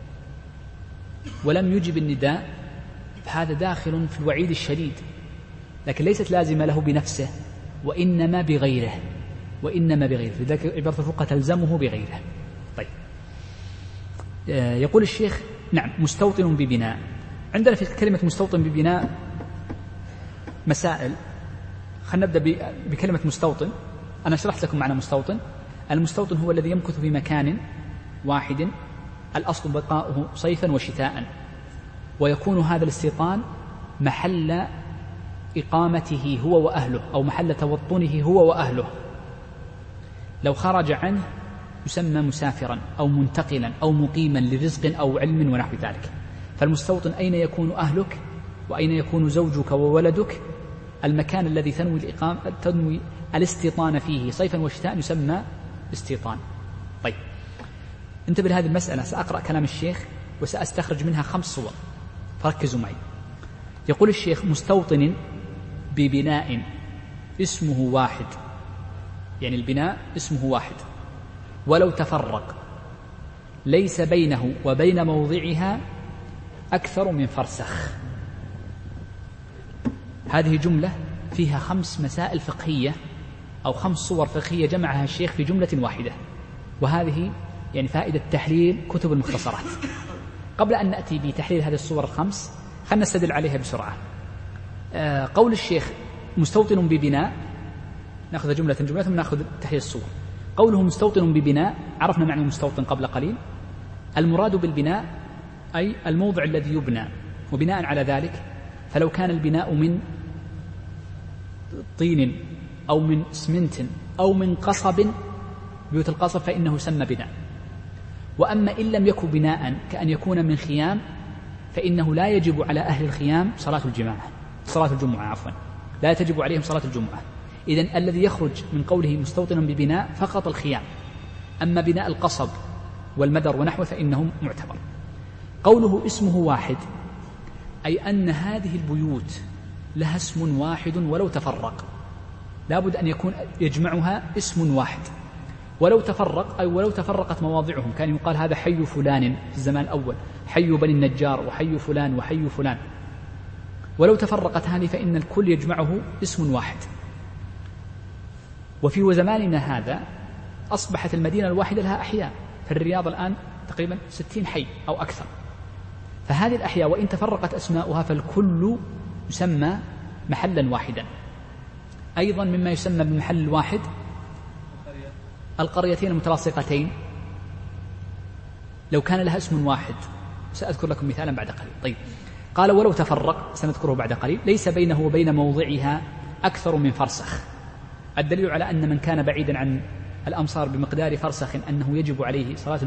ولم يجب النداء فهذا داخل في الوعيد الشديد، لكن ليست لازمة له بنفسه وإنما بغيره، وإنما بغيره، لذلك عبارة الفقهاء تلزمه بغيره. طيب يقول الشيخ نعم مستوطن ببناء. عندنا في كلمة مستوطن ببناء مسائل. خلينا نبدأ بكلمة مستوطن. أنا شرحت لكم معنى مستوطن. المستوطن هو الذي يمكث في مكان واحد الأصل بقاؤه صيفا وشتاء، ويكون هذا الاستيطان محل إقامته هو وأهله أو محل توطنه هو وأهله. لو خرج عنه يسمى مسافرا أو منتقلا أو مقيما لرزق أو علم ونحو ذلك. فالمستوطن أين يكون أهلك وأين يكون زوجك وولدك، المكان الذي تنوي الإقامة تنوي الاستيطان فيه صيفا وشتاء يسمى استيطان. طيب انتبه لهذه المسألة، سأقرأ كلام الشيخ وسأستخرج منها خمس صور فركزوا معي. يقول الشيخ مستوطن ببناء اسمه واحد، يعني البناء اسمه واحد، ولو تفرق ليس بينه وبين موضعها أكثر من فرسخ. هذه جملة فيها خمس مسائل فقهية أو خمس صور فقهية جمعها الشيخ في جملة واحدة، وهذه يعني فائدة تحليل كتب المختصرات. قبل أن نأتي بتحليل هذه الصور الخمس خلنا نستدل عليها بسرعة. آه قول الشيخ مستوطن ببناء، نأخذ جملة جملة ثم نأخذ تحليل الصور. قوله مستوطن ببناء، عرفنا معنى المستوطن قبل قليل. المراد بالبناء أي الموضع الذي يبنى، وبناء على ذلك فلو كان البناء من طين أو من اسمنت أو من قصب بيوت القصب فإنه سمى بناء. وأما إن لم يكن بناء كأن يكون من خيام فإنه لا يجب على أهل الخيام صلاة الجماعة صلاة الجمعة عفوا لا تجب عليهم صلاة الجمعة. إذن الذي يخرج من قوله مستوطنا ببناء فقط الخيام، أما بناء القصب والمدر ونحوه فإنه معتبر. قوله اسمه واحد أي أن هذه البيوت لها اسم واحد ولو تفرق، لابد أن يكون يجمعها اسم واحد ولو تفرق، أي ولو تفرقت مواضعهم. كان يقال هذا حي فلان في الزمان الأول، حي بني النجار وحي فلان وحي فلان، ولو تفرقت هذه فإن الكل يجمعه اسم واحد. وفي زماننا هذا أصبحت المدينة الواحدة لها أحياء، في الرياض الآن تقريبا ستين حي أو أكثر، فهذه الأحياء وإن تفرقت أسماؤها فالكل يسمى محلا واحدا. أيضا مما يسمى بالمحل الواحد القريتين المتلاصقتين لو كان لها اسم واحد، سأذكر لكم مثالا بعد قليل. طيب قال ولو تفرق، سنذكره بعد قليل، ليس بينه وبين موضعها أكثر من فرسخ. الدليل على أن من كان بعيدا عن الأمصار بمقدار فرسخ أنه يجب عليه صلاة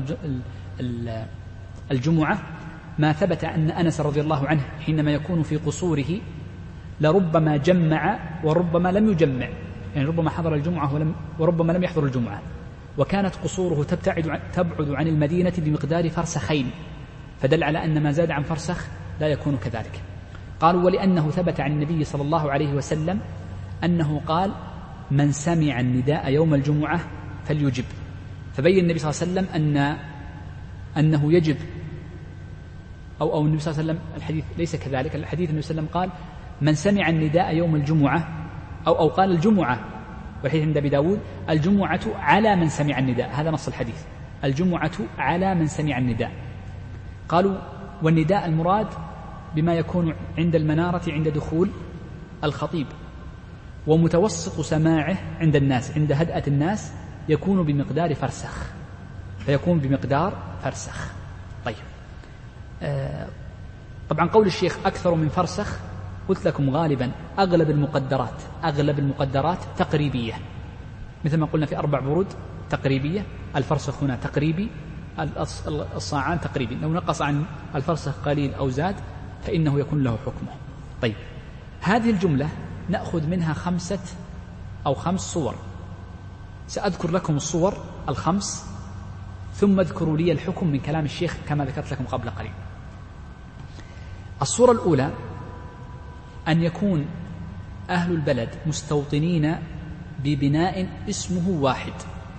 الجمعة ما ثبت أن أنس رضي الله عنه حينما يكون في قصوره لربما جمع وربما لم يجمع، يعني ربما حضر الجمعة ولم وربما لم يحضر الجمعة، وكانت قصوره تبتعد تبعد عن المدينة بمقدار فرسخين، فدل على أن ما زاد عن فرسخ لا يكون كذلك. قالوا ولأنه ثبت عن النبي صلى الله عليه وسلم أنه قال من سمع النداء يوم الجمعة فليجب، فبين النبي صلى الله عليه وسلم أن أنه يجب أو أو النبي صلى الله عليه وسلم الحديث ليس كذلك. الحديث النبي صلى الله عليه وسلم قال من سمع النداء يوم الجمعة أو أو قال الجمعة، والحديث عند أبي داود الجمعة على من سمع النداء، هذا نص الحديث، الجمعة على من سمع النداء. قالوا والنداء المراد بما يكون عند المنارة عند دخول الخطيب، ومتوسط سماعه عند الناس عند هدأة الناس يكون بمقدار فرسخ، فيكون بمقدار فرسخ. طيب آه طبعا قول الشيخ أكثر من فرسخ، قلت لكم غالبا أغلب المقدرات أغلب المقدرات تقريبية، مثل ما قلنا في أربع برود تقريبية، الفرسخ هنا تقريبي، الصاعان تقريبي، لو نقص عن الفرسخ قليل أو زاد فإنه يكون له حكمه. طيب هذه الجملة نأخذ منها خمسة أو خمس صور، سأذكر لكم الصور الخمس ثم اذكروا لي الحكم من كلام الشيخ كما ذكرت لكم قبل قليل. الصورة الأولى أن يكون أهل البلد مستوطنين ببناء اسمه واحد،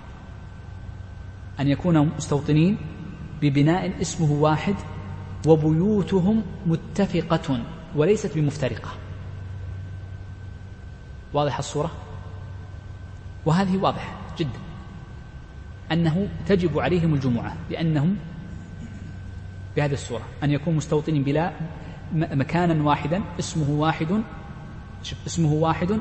أن يكونوا مستوطنين ببناء اسمه واحد وبيوتهم متفقة وليست بمفترقة. واضح الصورة؟ وهذه واضح جدا أنه تجب عليهم الجمعة، لأنهم بهذه الصورة أن يكون مستوطنين بلا مكانا واحدا اسمه واحد اسمه واحد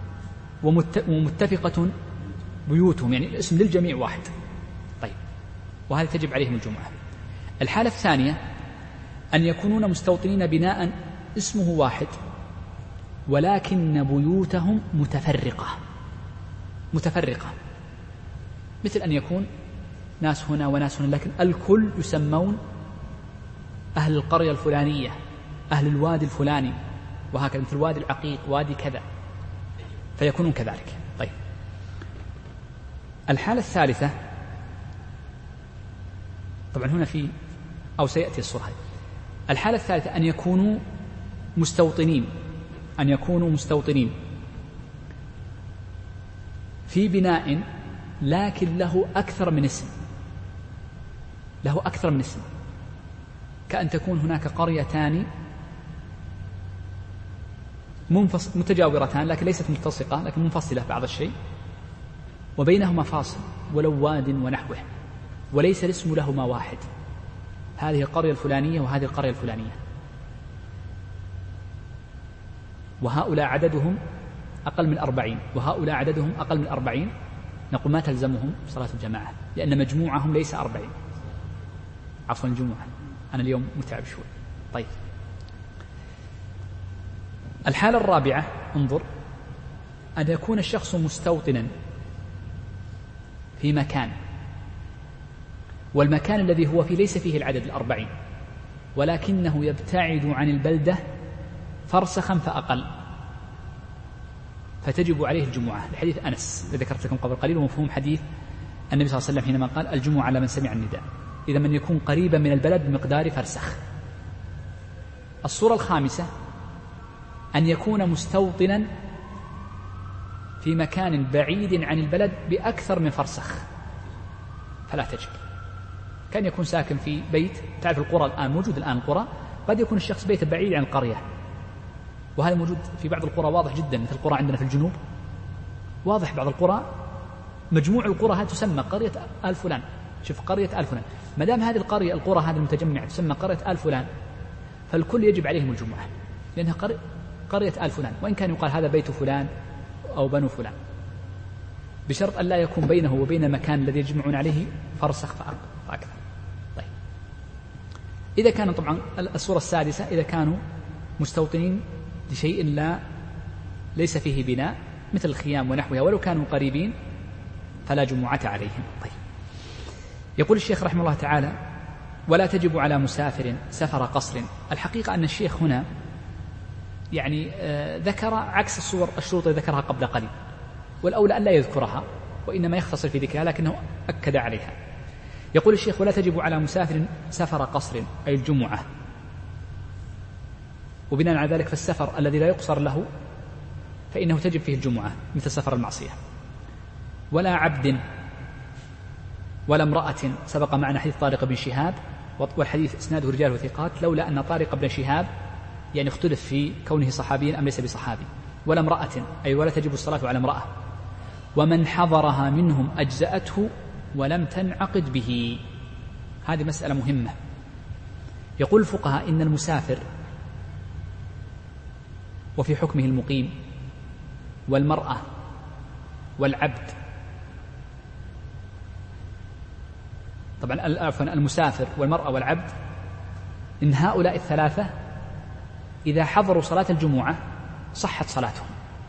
ومتفقة بيوتهم، يعني الاسم للجميع واحد. طيب وهذه تجب عليهم الجمعة. الحالة الثانية أن يكونون مستوطنين بناء اسمه واحد ولكن بيوتهم متفرقة متفرقة مثل أن يكون ناس هنا وناس هنا، لكن الكل يسمون أهل القرية الفلانية، أهل الوادي الفلاني، وهكذا مثل وادي العقيق، وادي كذا، فيكونون كذلك. طيب الحالة الثالثة طبعا هنا في أو سيأتي الصورة هذه. الحالة الثالثة أن يكونوا مستوطنين أن يكونوا مستوطنين في بناء لكن له أكثر من اسم له أكثر من اسم كأن تكون هناك قريتان متجاورتان لكن ليست ملتصقة لكن منفصلة بعض الشيء، وبينهما فاصل ولو واد ونحوه، وليس الاسم لهما واحد، هذه القرية الفلانية وهذه القرية الفلانية، وهؤلاء عددهم أقل من أربعين وهؤلاء عددهم أقل من أربعين، نقول ما تلزمهم صلاة الجماعة لأن مجموعهم ليس أربعين. عفوا الجمعة، أنا اليوم متعب شوي. طيب الحالة الرابعة انظر أن يكون الشخص مستوطنا في مكان، والمكان الذي هو فيه ليس فيه العدد الأربعين ولكنه يبتعد عن البلدة فرسخا فأقل، فتجب عليه الجمعة لحديث أنس الذي ذكرت لكم قبل قليل، ومفهوم حديث النبي صلى الله عليه وسلم حينما قال الجمعة على من سمع النداء، إذا من يكون قريبا من البلد بمقدار فرسخ. الصورة الخامسة أن يكون مستوطنا في مكان بعيد عن البلد بأكثر من فرسخ فلا تجب، كان يكون ساكن في بيت، تعرف القرى الآن موجود الآن القرى قد يكون الشخص بيته بعيد عن القرية، وهذا موجود في بعض القرى واضح جدا، مثل القرى عندنا في الجنوب واضح، بعض القرى مجموع القرى هذه تسمى قرية آل فلان، شوف قرية آل فلان، ما دام هذه القرية القرى هذه المتجمعة تسمى قرية آل فلان فالكل يجب عليهم الجمعة لأنها قرية آل فلان، وإن كان يقال هذا بيت فلان أو بنو فلان، بشرط أن لا يكون بينه وبين المكان الذي يجمعون عليه فرسخ فأكثر. طيب إذا كان طبعا الصورة السادسة إذا كانوا مستوطنين لشيء لا ليس فيه بناء مثل الخيام ونحوها ولو كانوا قريبين فلا جمعة عليهم. طيب يقول الشيخ رحمه الله تعالى ولا تجب على مسافر سفر قصر. الحقيقة أن الشيخ هنا يعني ذكر عكس الصور الشروط التي ذكرها قبل قليل، والأولى أن لا يذكرها وإنما يختصر في ذكرها لكنه أكد عليها. يقول الشيخ ولا تجب على مسافر سفر قصر أي الجمعة، وبناء على ذلك فالسفر الذي لا يقصر له فإنه تجب فيه الجمعة مثل سفر المعصية، ولا عبد ولا امرأة. سبق معنا حديث طارق بن شهاب والحديث إسناده رجال وثقات، لولا أن طارق بن شهاب يعني اختلف في كونه صحابيا أم ليس بصحابي. ولا امرأة أي ولا تجب الصلاة على امرأة، ومن حضرها منهم أجزأته ولم تنعقد به. هذه مسألة مهمة. يقول الفقهاء إن المسافر وفي حكمه المقيم والمرأة والعبد، طبعا المسافر والمرأة والعبد، إن هؤلاء الثلاثة إذا حضروا صلاة الجمعة صحت صلاتهم،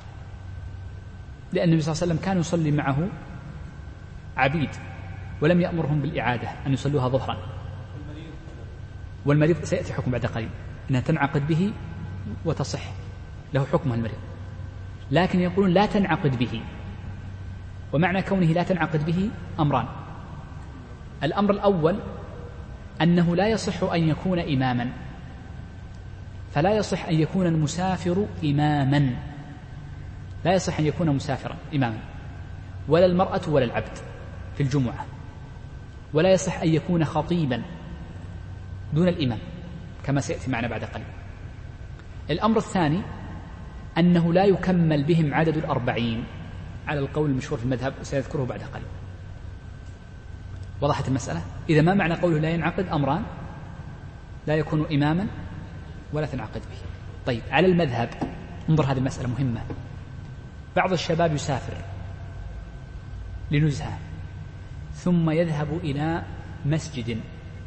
لأن النبي صلى الله عليه وسلم كان يصلي معه عبيد ولم يأمرهم بالإعادة أن يصلوها ظهرا. والمريض سيأتي حكم بعد قليل أنها تنعقد به وتصح، له حكمه المريض، لكن يقولون لا تنعقد به. ومعنى كونه لا تنعقد به أمران: الأمر الأول أنه لا يصح أن يكون إماما، فلا يصح أن يكون المسافر إماما، لا يصح أن يكون مسافرا إماما، ولا المرأة ولا العبد في الجمعة، ولا يصح أن يكون خطيبا دون الإمام كما سيأتي معنا بعد قليل. الأمر الثاني أنه لا يكمل بهم عدد الأربعين على القول المشهور في المذهب سيذكره بعد قليل. وضحت المسألة؟ إذا ما معنى قوله لا ينعقد؟ أمران: لا يكون إماما ولا تنعقد به. طيب، على المذهب انظر، هذه المسألة مهمة. بعض الشباب يسافر لنزهة ثم يذهب إلى مسجد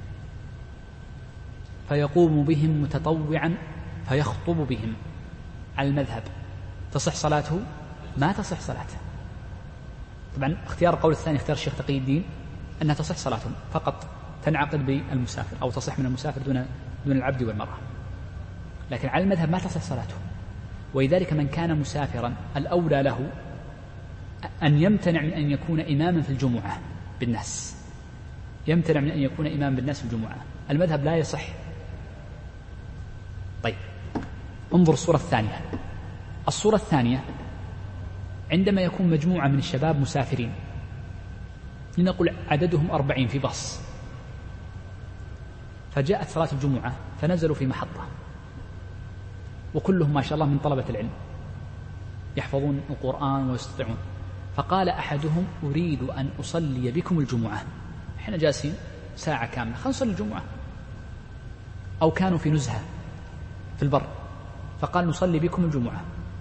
فيقوم بهم متطوعا فيخطب بهم. على المذهب تصح صلاته؟ ما تصح صلاته. طبعا اختيار القول الثاني اختيار الشيخ تقي الدين أنها تصح صلاته فقط، تنعقد بالمسافر أو تصح من المسافر دون دون العبد والمرأة، لكن على المذهب ما تصح صلاته. ولذلك من كان مسافرا الأولى له أن يمتنع من أن يكون إماما في الجمعة بالناس، يمتنع من أن يكون إماما بالناس في الجمعة. المذهب لا يصح. طيب، انظر الصورة الثانية. الصورة الثانية عندما يكون مجموعة من الشباب مسافرين، لنقول عددهم أربعين في باص، فجاءت صلاة الجمعة فنزلوا في محطة، وكلهم ما شاء الله من طلبة العلم يحفظون القرآن ويستطيعون، فقال أحدهم: أريد أن أصلي بكم الجمعة. احنا جالسين ساعة كاملة، خلنا نصلي الجمعة. أو كانوا في نزهة في البر فقال: نصلي بكم الجمعة.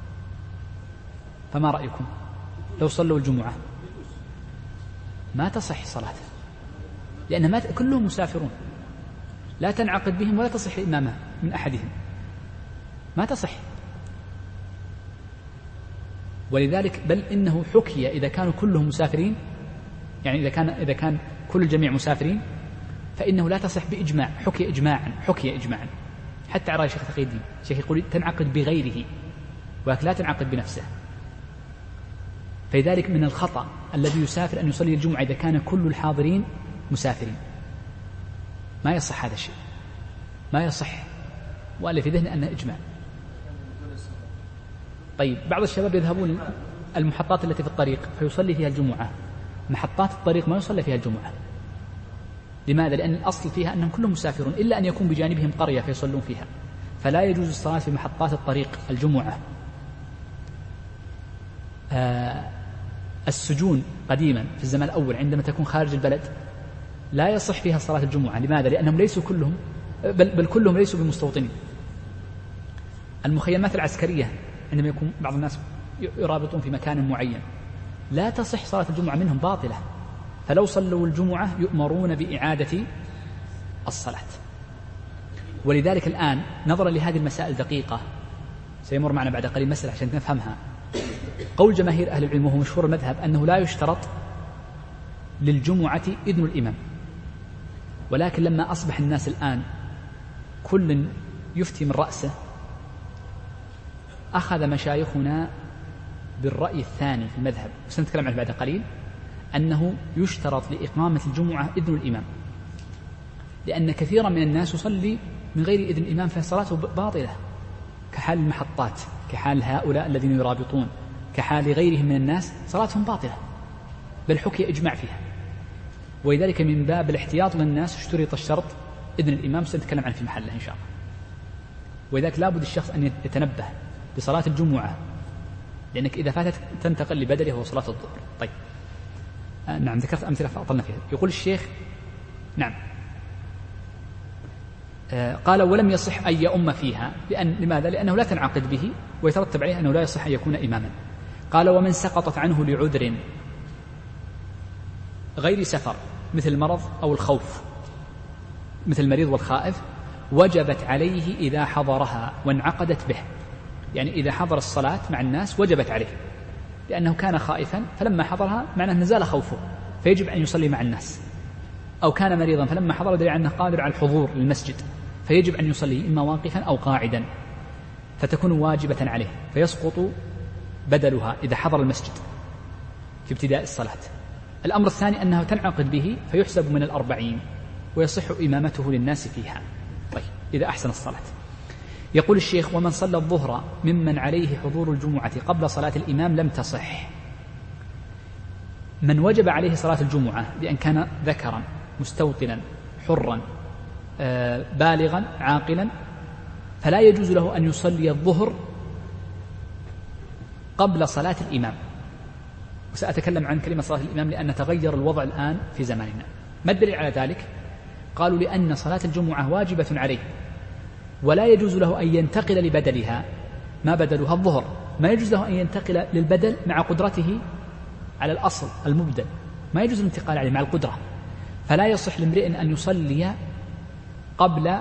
فما رأيكم لو صلوا الجمعة؟ ما تصح صلاته، لأن ما كلهم مسافرون، لا تنعقد بهم ولا تصح إمامة من أحدهم، ما تصح. ولذلك بل إنه حكي إذا كانوا كلهم مسافرين، يعني إذا كان إذا كان كل الجميع مسافرين فإنه لا تصح بإجماع، حكي إجماعا حكي إجماعا حتى على شيخ تقي الدين. شيخ يقول تنعقد بغيره ولكن لا تنعقد بنفسه. فلذلك من الخطأ الذي يسافر أن يصلي الجمعة إذا كان كل الحاضرين مسافرين، ما يصح هذا الشيء، ما يصح، وألا في ذهن أنه إجماع. طيب، بعض الشباب يذهبون المحطات التي في الطريق فيصلي فيها الجمعة، محطات الطريق ما يصلي فيها الجمعة. لماذا؟ لأن الأصل فيها أنهم كلهم مسافرون إلا أن يكون بجانبهم قرية فيصلون فيها، فلا يجوز الصلاة في محطات الطريق الجمعة. آه السجون قديما في الزمان الأول عندما تكون خارج البلد لا يصح فيها صلاة الجمعة. لماذا؟ لأنهم ليسوا كلهم بل, بل كلهم ليسوا بمستوطنين. المخيمات العسكرية عندما يكون بعض الناس يرابطون في مكان معين لا تصح صلاة الجمعة منهم، باطلة. فلو صلوا الجمعة يؤمرون بإعادة الصلاة. ولذلك الآن نظرا لهذه المسائل دقيقة سيمر معنا بعد قليل مسألة عشان نفهمها. قول جماهير أهل العلم وهو مشهور المذهب أنه لا يشترط للجمعة إذن الإمام، ولكن لما أصبح الناس الآن كل يفتي من رأسه أخذ مشايخنا بالرأي الثاني في المذهب، وسنتكلم عنه بعد قليل، أنه يشترط لإقامة الجمعة إذن الإمام، لأن كثيرا من الناس يصلي من غير إذن الإمام فصلاته باطلة، كحال المحطات، كحال هؤلاء الذين يرابطون، كحال غيرهم من الناس صلاتهم باطلة، بل حكي إجماع فيها. ولذلك من باب الاحتياط للناس اشترط الشرط إذن الإمام، سنتكلم عنه في محله إن شاء الله. ولذلك لا بد الشخص أن يتنبه بصلاة الجمعة، لأنك إذا فاتت تنتقل لبدله وصلاة الظهر. طيب، آه نعم ذكرت أمثلة فأطلنا فيها. يقول الشيخ نعم آه قال ولم يصح أن يؤم فيها. لأن لماذا؟ لأنه لا تنعقد به ويترتب عليه أنه لا يصح أن يكون إماما. قال ومن سقطت عنه لعذر غير سفر مثل المرض أو الخوف، مثل المريض والخائف، وجبت عليه إذا حضرها وانعقدت به. يعني إذا حضر الصلاة مع الناس وجبت عليه، لأنه كان خائفا فلما حضرها معناه نزال خوفه فيجب أن يصلي مع الناس، أو كان مريضا فلما حضر دليل أنه قادر على الحضور للمسجد فيجب أن يصلي إما واقفا أو قاعدا، فتكون واجبة عليه فيسقط بدلها إذا حضر المسجد في ابتداء الصلاة. الأمر الثاني أنه تنعقد به فيحسب من الأربعين ويصح إمامته للناس فيها. طيب إذا أحسن الصلاة. يقول الشيخ ومن صلى الظهر ممن عليه حضور الجمعة قبل صلاة الإمام لم تصح. من وجب عليه صلاة الجمعة بأن كان ذكرا مستوطنا حرا آه بالغا عاقلا فلا يجوز له أن يصلي الظهر قبل صلاة الإمام. وسأتكلم عن كلمة صلاة الإمام لأن تغير الوضع الآن في زماننا. ما الدليل على ذلك؟ قالوا لأن صلاة الجمعة واجبة عليه ولا يجوز له أن ينتقل لبدلها. ما بدلها الظهر، ما يجوز له أن ينتقل للبدل مع قدرته على الأصل المبدل، ما يجوز الانتقال عليه مع القدرة. فلا يصح لامرئ أن يصلي قبل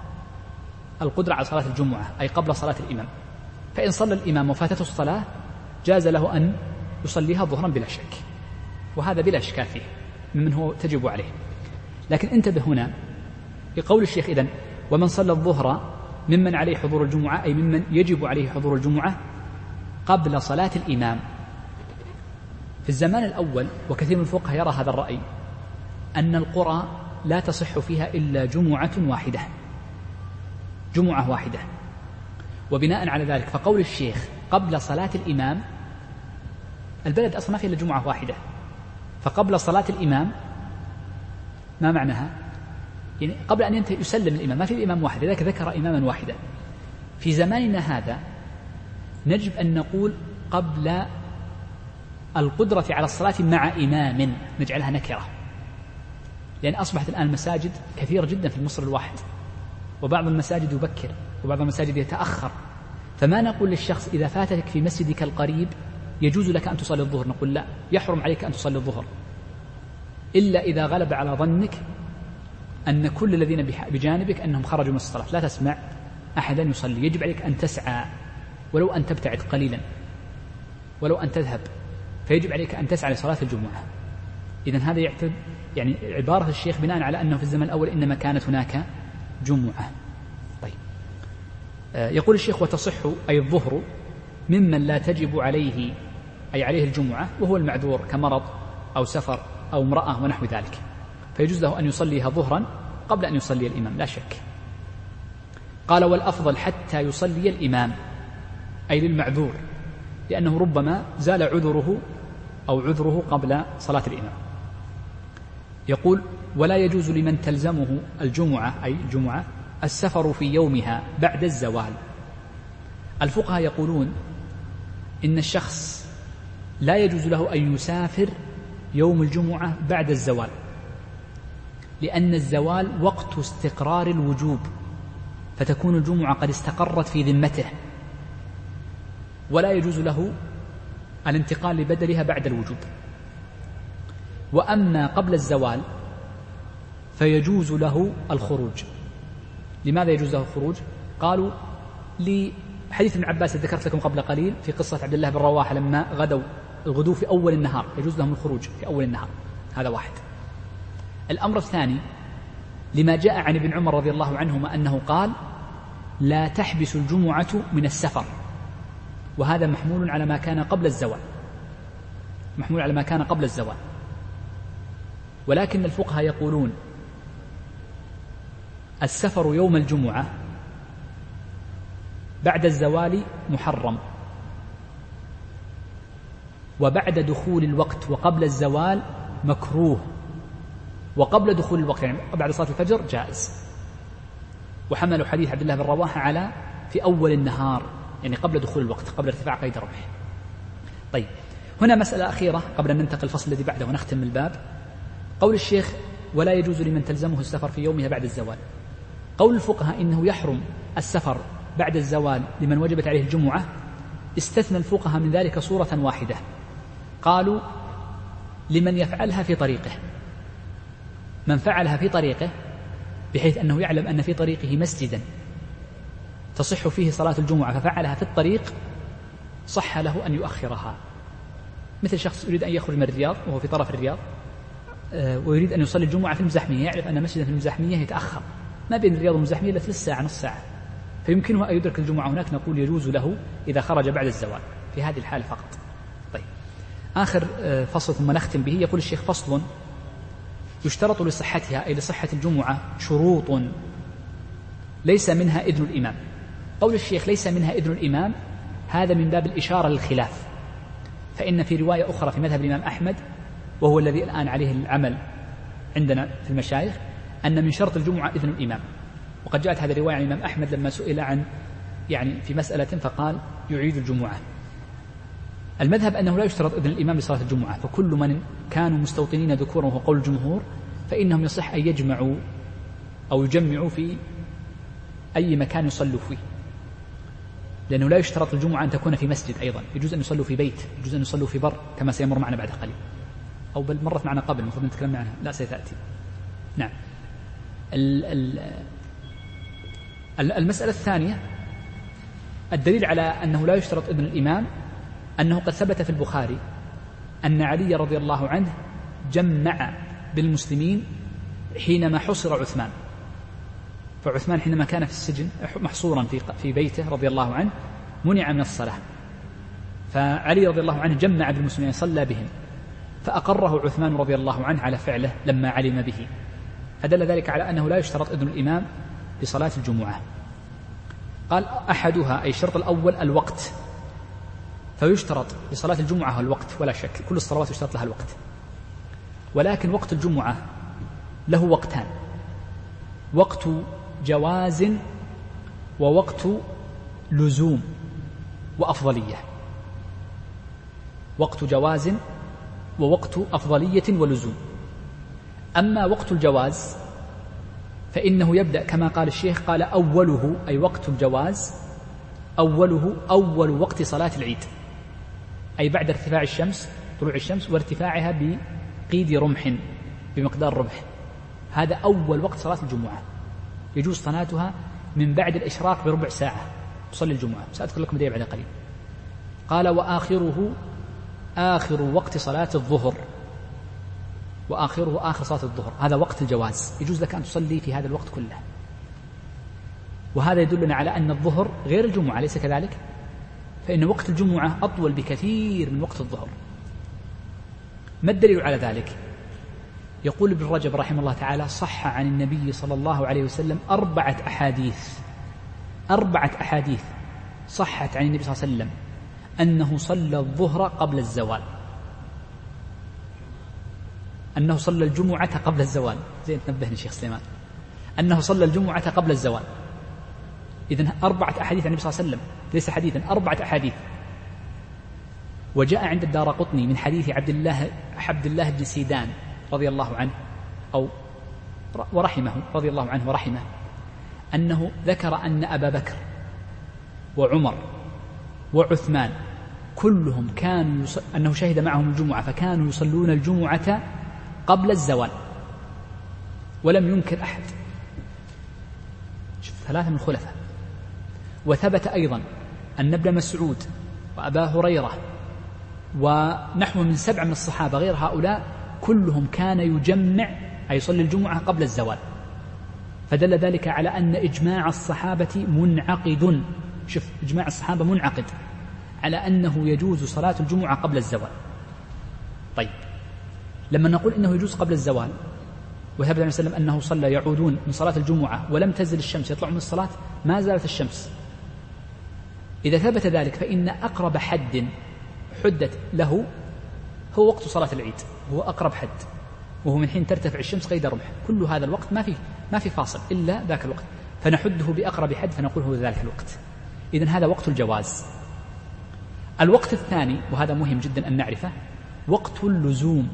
القدرة على صلاة الجمعة أي قبل صلاة الإمام. فإن صلى الإمام وفاتته الصلاة جاز له أن يصليها ظهرا بلا شك، وهذا بلا إشكال فيه ممن هو تجب عليه. لكن انتبه هنا لقول الشيخ إذن ومن صلى الظهر ممن عليه حضور الجمعة أي ممن يجب عليه حضور الجمعة قبل صلاة الإمام. في الزمان الأول وكثير من الفقهاء يرى هذا الرأي أن القرى لا تصح فيها إلا جمعة واحدة، جمعة واحدة. وبناء على ذلك فقول الشيخ قبل صلاة الإمام، البلد أصلا ما فيه إلا جمعة واحدة، فقبل صلاة الإمام ما معناها؟ يعني قبل أن ينتهي يسلم الإمام، ما في الإمام واحد، لذلك ذكر إماما واحدا. في زماننا هذا نجب أن نقول قبل القدرة على الصلاة مع إمام، نجعلها نكرة، لأن أصبحت الآن المساجد كثيرة جدا في المصر الواحد، وبعض المساجد يبكر وبعض المساجد يتأخر. فما نقول للشخص إذا فاتك في مسجدك القريب يجوز لك أن تصلي الظهر، نقول لا، يحرم عليك أن تصلي الظهر إلا إذا غلب على ظنك أن كل الذين بجانبك أنهم خرجوا من الصلاة، لا تسمع أحدا يصلي، يجب عليك أن تسعى ولو أن تبتعد قليلا، ولو أن تذهب، فيجب عليك أن تسعى لصلاة الجمعة. إذن هذا يعتبر يعني عبارة الشيخ بناء على أنه في الزمن الأول إنما كانت هناك جمعة. طيب آه يقول الشيخ وتصح أي الظهر ممن لا تجب عليه أي عليه الجمعة وهو المعذور كمرض أو سفر أو امرأة ونحو ذلك، فيجوز له أن يصليها ظهرا قبل أن يصلي الإمام لا شك. قال والأفضل حتى يصلي الإمام أي للمعذور، لأنه ربما زال عذره أو عذره قبل صلاة الإمام. يقول ولا يجوز لمن تلزمه الجمعة أي الجمعة السفر في يومها بعد الزوال. الفقهاء يقولون إن الشخص لا يجوز له أن يسافر يوم الجمعة بعد الزوال، لأن الزوال وقت استقرار الوجوب، فتكون الجمعة قد استقرت في ذمته، ولا يجوز له الانتقال لبدلها بعد الوجوب. وأما قبل الزوال فيجوز له الخروج. لماذا يجوز له الخروج؟ قالوا لحديث ابن عباس ذكرت لكم قبل قليل في قصة عبد الله بن رواحة لما غدوا الغدو في أول النهار، يجوز لهم الخروج في أول النهار، هذا واحد. الأمر الثاني لما جاء عن ابن عمر رضي الله عنهما أنه قال لا تحبس الجمعة من السفر، وهذا محمول على ما كان قبل الزوال، محمول على ما كان قبل الزوال. ولكن الفقهاء يقولون السفر يوم الجمعة بعد الزوال محرم، وبعد دخول الوقت وقبل الزوال مكروه، وقبل دخول الوقت يعني بعد صلاة الفجر جائز. وحملوا حديث عبد الله بن رواحة على في أول النهار يعني قبل دخول الوقت، قبل ارتفاع قيد الرمح. طيب هنا مسألة أخيرة قبل أن ننتقل الفصل الذي بعده ونختم الباب. قول الشيخ ولا يجوز لمن تلزمه السفر في يومها بعد الزوال. قول الفقهاء إنه يحرم السفر بعد الزوال لمن وجبت عليه الجمعة، استثنى الفقهاء من ذلك صورة واحدة، قالوا لمن يفعلها في طريقه، من فعلها في طريقه بحيث أنه يعلم أن في طريقه مسجدا تصح فيه صلاة الجمعة ففعلها في الطريق، صح له أن يؤخرها. مثل شخص يريد أن يخرج من الرياض وهو في طرف الرياض ويريد أن يصلي الجمعة في المزحمية، يعرف أن مسجدا في المزحمية يتأخر ما بين الرياض والمزحمية إلا ثلث ساعة نص ساعة، فيمكنه أن يدرك الجمعة هناك، نقول يجوز له إذا خرج بعد الزوال في هذه الحالة فقط. طيب، آخر فصل ثم نختم به. يقول الشيخ فصل يشترط لصحتها أي لصحة الجمعة شروط ليس منها إذن الإمام. قول الشيخ ليس منها إذن الإمام هذا من باب الإشارة للخلاف، فإن في رواية أخرى في مذهب الإمام أحمد وهو الذي الآن عليه العمل عندنا في المشايخ أن من شرط الجمعة إذن الإمام، وقد جاءت هذه الرواية عن الإمام أحمد لما سئل عن يعني في مسألة فقال يعيد الجمعة. المذهب أنه لا يشترط إذن الإمام لصلاة الجمعة، فكل من كانوا مستوطنين ذكورا وهو قول الجمهور فإنهم يصح أن يجمعوا أو يجمعوا في أي مكان يصلوا فيه، لأنه لا يشترط الجمعة أن تكون في مسجد، أيضا يجوز أن يصلوا في بيت، يجوز أن يصلوا في بر كما سيمر معنا بعد قليل، أو بل مرت معنا قبل المفروض نتكلم عنها لا ستأتي. نعم. المسألة الثانية الدليل على أنه لا يشترط إذن الإمام أنه قد ثبت في البخاري أن علي رضي الله عنه جمع بالمسلمين حينما حصر عثمان، فعثمان حينما كان في السجن محصورا في في بيته رضي الله عنه منع من الصلاة، فعلي رضي الله عنه جمع بالمسلمين صلى بهم، فأقره عثمان رضي الله عنه على فعله لما علم به، فدل ذلك على أنه لا يشترط إذن الإمام لصلاة الجمعة. قال أحدها أي الشرط الأول الوقت، فيشترط لصلاة الجمعة الوقت ولا شك، كل الصلوات يشترط لها الوقت، ولكن وقت الجمعة له وقتان، وقت جواز ووقت لزوم وأفضلية، وقت جواز ووقت أفضلية ولزوم. أما وقت الجواز فإنه يبدأ كما قال الشيخ قال أوله أي وقت الجواز أوله أول وقت صلاة العيد، أي بعد ارتفاع الشمس طلوع الشمس وارتفاعها بقيد رمح بمقدار رمح، هذا أول وقت صلاة الجمعة، يجوز صلاتها من بعد الإشراق بربع ساعة تصلي الجمعة، سأذكر لكم ذلك بعد قليل. قال وآخره آخر وقت صلاة الظهر، وآخره آخر صلاة الظهر، هذا وقت الجواز، يجوز لك أن تصلي في هذا الوقت كله، وهذا يدلنا على أن الظهر غير الجمعة، ليس كذلك؟ فإن وقت الجمعة أطول بكثير من وقت الظهر. ما الدليل على ذلك؟ يقول ابن رجب رحمه الله تعالى صح عن النبي صلى الله عليه وسلم أربعة أحاديث أربعة أحاديث صحت عن النبي صلى الله عليه وسلم أنه صلى الظهر قبل الزوال، أنه صلى الجمعة قبل الزوال، زين تنبهني شيخ سليمان، أنه صلى الجمعة قبل الزوال. إذن أربعة أحاديث عن النبي صلى الله عليه وسلم، ليس حديثا، أربعة أحاديث. وجاء عند الدارقطني من حديث عبد الله عبد الله بن سيدان رضي الله عنه أو ورحمه رضي الله عنه ورحمه أنه ذكر أن أبا بكر وعمر وعثمان كلهم كانوا يص... أنه شهد معهم الجمعة فكانوا يصلون الجمعة قبل الزوال ولم ينكر أحد. شوف ثلاثة من الخلفاء. وثبت أيضا أن ابن مسعود وأبا هريرة ونحو من سبع من الصحابة غير هؤلاء كلهم كان يجمع أي يصلي الجمعة قبل الزوال، فدل ذلك على أن إجماع الصحابة منعقد. شوف إجماع الصحابة منعقد على أنه يجوز صلاة الجمعة قبل الزوال. طيب لما نقول إنه يجوز قبل الزوال وثبت عليه وسلم أنه صلى يعودون من صلاة الجمعة ولم تزل الشمس يطلعون من الصلاة ما زالت الشمس، إذا ثبت ذلك فإن أقرب حد حدت له هو وقت صلاة العيد، هو أقرب حد، وهو من حين ترتفع الشمس قيد رمح، كل هذا الوقت ما فيه ما في فاصل إلا ذاك الوقت، فنحده بأقرب حد فنقول هو ذلك الوقت. إذن هذا وقت الجواز. الوقت الثاني، وهذا مهم جدا أن نعرفه، وقت اللزوم،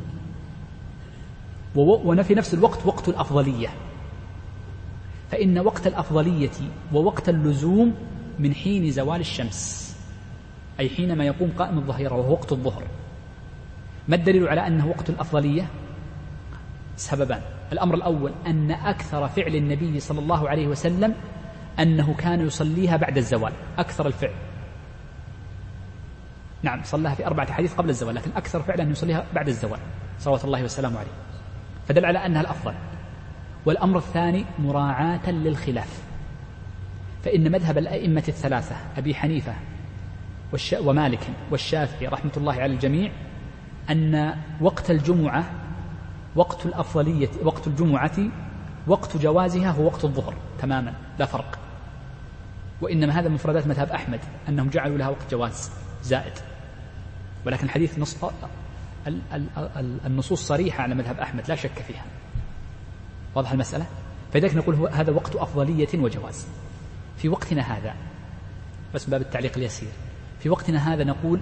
وفي نفس الوقت وقت الأفضلية. فإن وقت الأفضلية ووقت اللزوم من حين زوال الشمس، أي حينما يقوم قائم الظهيرة وهو وقت الظهر. ما الدليل على أنه وقت الأفضلية؟ سببان. الأمر الأول أن أكثر فعل النبي صلى الله عليه وسلم أنه كان يصليها بعد الزوال، أكثر الفعل. نعم صلىها في أربعة حديث قبل الزوال، لكن أكثر فعل أن يصليها بعد الزوال صلوات الله وسلامه عليه، فدل على أنها الأفضل. والأمر الثاني مراعاة للخلاف، فإن مذهب الأئمة الثلاثة أبي حنيفة ومالك والشافعي رحمة الله على الجميع أن وقت الجمعة وقت الأفضلية، وقت الجمعة وقت جوازها هو وقت الظهر تماما لا فرق. وإنما هذا مفردات مذهب أحمد أنهم جعلوا لها وقت جواز زائد، ولكن الحديث نص النصوص صريحة على مذهب أحمد لا شك فيها. واضح المسألة؟ فلذلك نقول هذا وقت أفضلية وجواز. في وقتنا هذا، بس باب التعليق اليسير، في وقتنا هذا نقول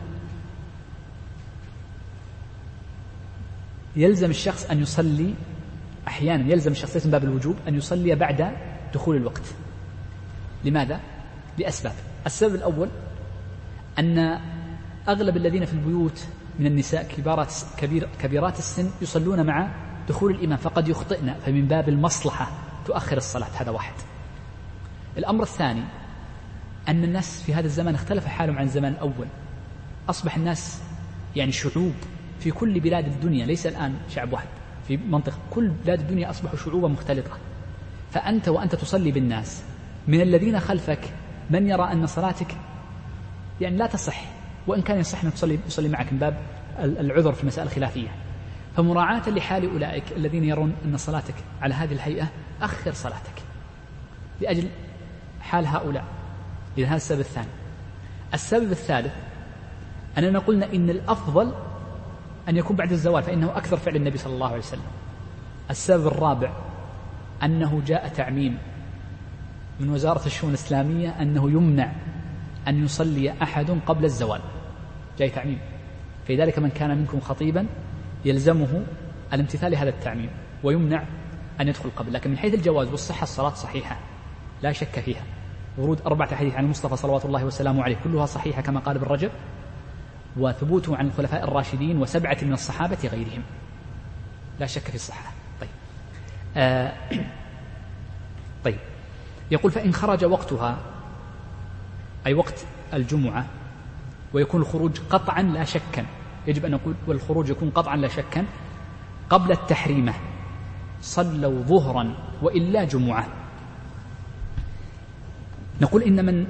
يلزم الشخص أن يصلي، أحيانا يلزم الشخص من باب الوجوب أن يصلي بعد دخول الوقت. لماذا؟ لأسباب. السبب الأول أن أغلب الذين في البيوت من النساء كبارات, كبير كبيرات السن يصلون مع دخول الإمام، فقد يخطئنا، فمن باب المصلحة تؤخر الصلاة. هذا واحد. الأمر الثاني أن الناس في هذا الزمان اختلف حالهم عن الزمان الأول. أصبح الناس يعني شعوب في كل بلاد الدنيا، ليس الآن شعب واحد في منطقة، كل بلاد الدنيا أصبحوا شعوبا مختلطة. فأنت وأنت تصلي بالناس من الذين خلفك من يرى أن صلاتك يعني لا تصح، وإن كان يصح أن تصلي يصلي معك من باب العذر في المسائل الخلافية. فمراعاة لحال أولئك الذين يرون أن صلاتك على هذه الهيئة، أخر صلاتك لأجل حال هؤلاء. إذن هذا السبب الثاني. السبب الثالث أننا قلنا إن الأفضل أن يكون بعد الزوال، فإنه أكثر فعل النبي صلى الله عليه وسلم. السبب الرابع أنه جاء تعميم من وزارة الشؤون الإسلامية أنه يمنع أن يصلي أحد قبل الزوال، جاء تعميم. فلذلك من كان منكم خطيبا يلزمه الامتثال لهذا التعميم، ويمنع أن يدخل قبل. لكن من حيث الجواز والصحة الصلاة صحيحة لا شك فيها. ورود أربعة حديث عن المصطفى صلوات الله وسلامه عليه كلها صحيحة كما قال ابن رجب، وثبوته عن الخلفاء الراشدين وسبعة من الصحابة غيرهم لا شك في الصحة. طيب آه طيب يقول فإن خرج وقتها، أي وقت الجمعة، ويكون الخروج قطعا لا شكا، يجب أن نقول والخروج يكون قطعا لا شكا قبل التحريمة، صلوا ظهرا وإلا جمعة. نقول إن من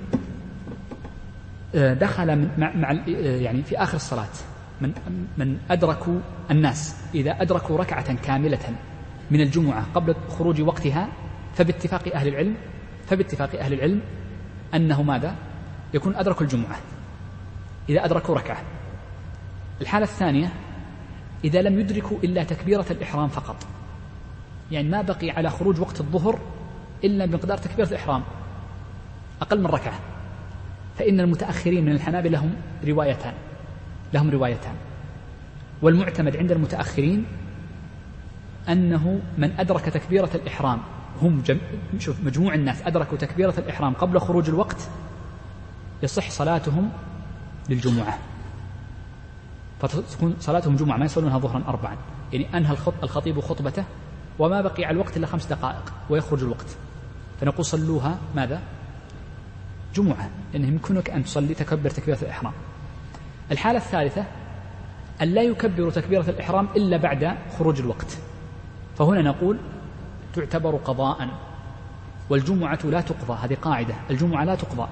دخل مع, مع يعني في آخر الصلاة من من أدركوا الناس إذا أدركوا ركعة كاملة من الجمعة قبل خروج وقتها، فباتفاق أهل العلم فباتفاق أهل العلم أنه ماذا؟ يكون أدركوا الجمعة إذا أدركوا ركعة. الحالة الثانية إذا لم يدركوا إلا تكبيرة الإحرام فقط، يعني ما بقي على خروج وقت الظهر إلا بمقدار تكبيرة الإحرام أقل من ركعة، فإن المتأخرين من الحنابلة لهم روايتان لهم روايتان والمعتمد عند المتأخرين أنه من أدرك تكبيرة الإحرام، هم جم... شوف مجموع الناس أدركوا تكبيرة الإحرام قبل خروج الوقت، يصح صلاتهم للجمعة، فتكون صلاتهم جمعة، ما يصلونها ظهرا أربعا، يعني أنهى الخطيب خطبته وما بقي على الوقت إلا خمس دقائق ويخرج الوقت، فنقول صلوها ماذا؟ جمعة، لأنه يمكنك أن تصلي تكبر تكبيرة الإحرام. الحالة الثالثة أن لا يكبر تكبيرة الإحرام إلا بعد خروج الوقت، فهنا نقول تعتبر قضاء، والجمعة لا تقضى، هذه قاعدة، الجمعة لا تقضى،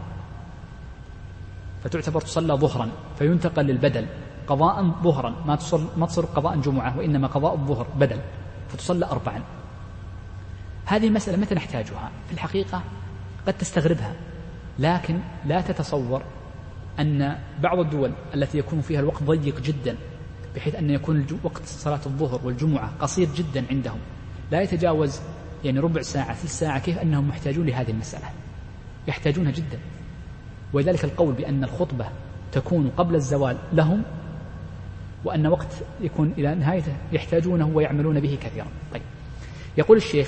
فتعتبر تصلى ظهرا، فينتقل للبدل قضاء ظهرا، ما تصل ما تصير قضاء جمعة، وإنما قضاء الظهر بدل، فتصلى أربعا. هذه المسألة متى نحتاجها؟ في الحقيقة قد تستغربها، لكن لا تتصور أن بعض الدول التي يكون فيها الوقت ضيق جدا، بحيث أن يكون وقت صلاة الظهر والجمعة قصير جدا عندهم، لا يتجاوز يعني ربع ساعة ثلث ساعة، كيف أنهم محتاجون لهذه المسألة، يحتاجونها جدا. ولذلك القول بأن الخطبة تكون قبل الزوال لهم، وأن وقت يكون إلى نهايته يحتاجونه ويعملون به كثيرا. طيب، يقول الشيخ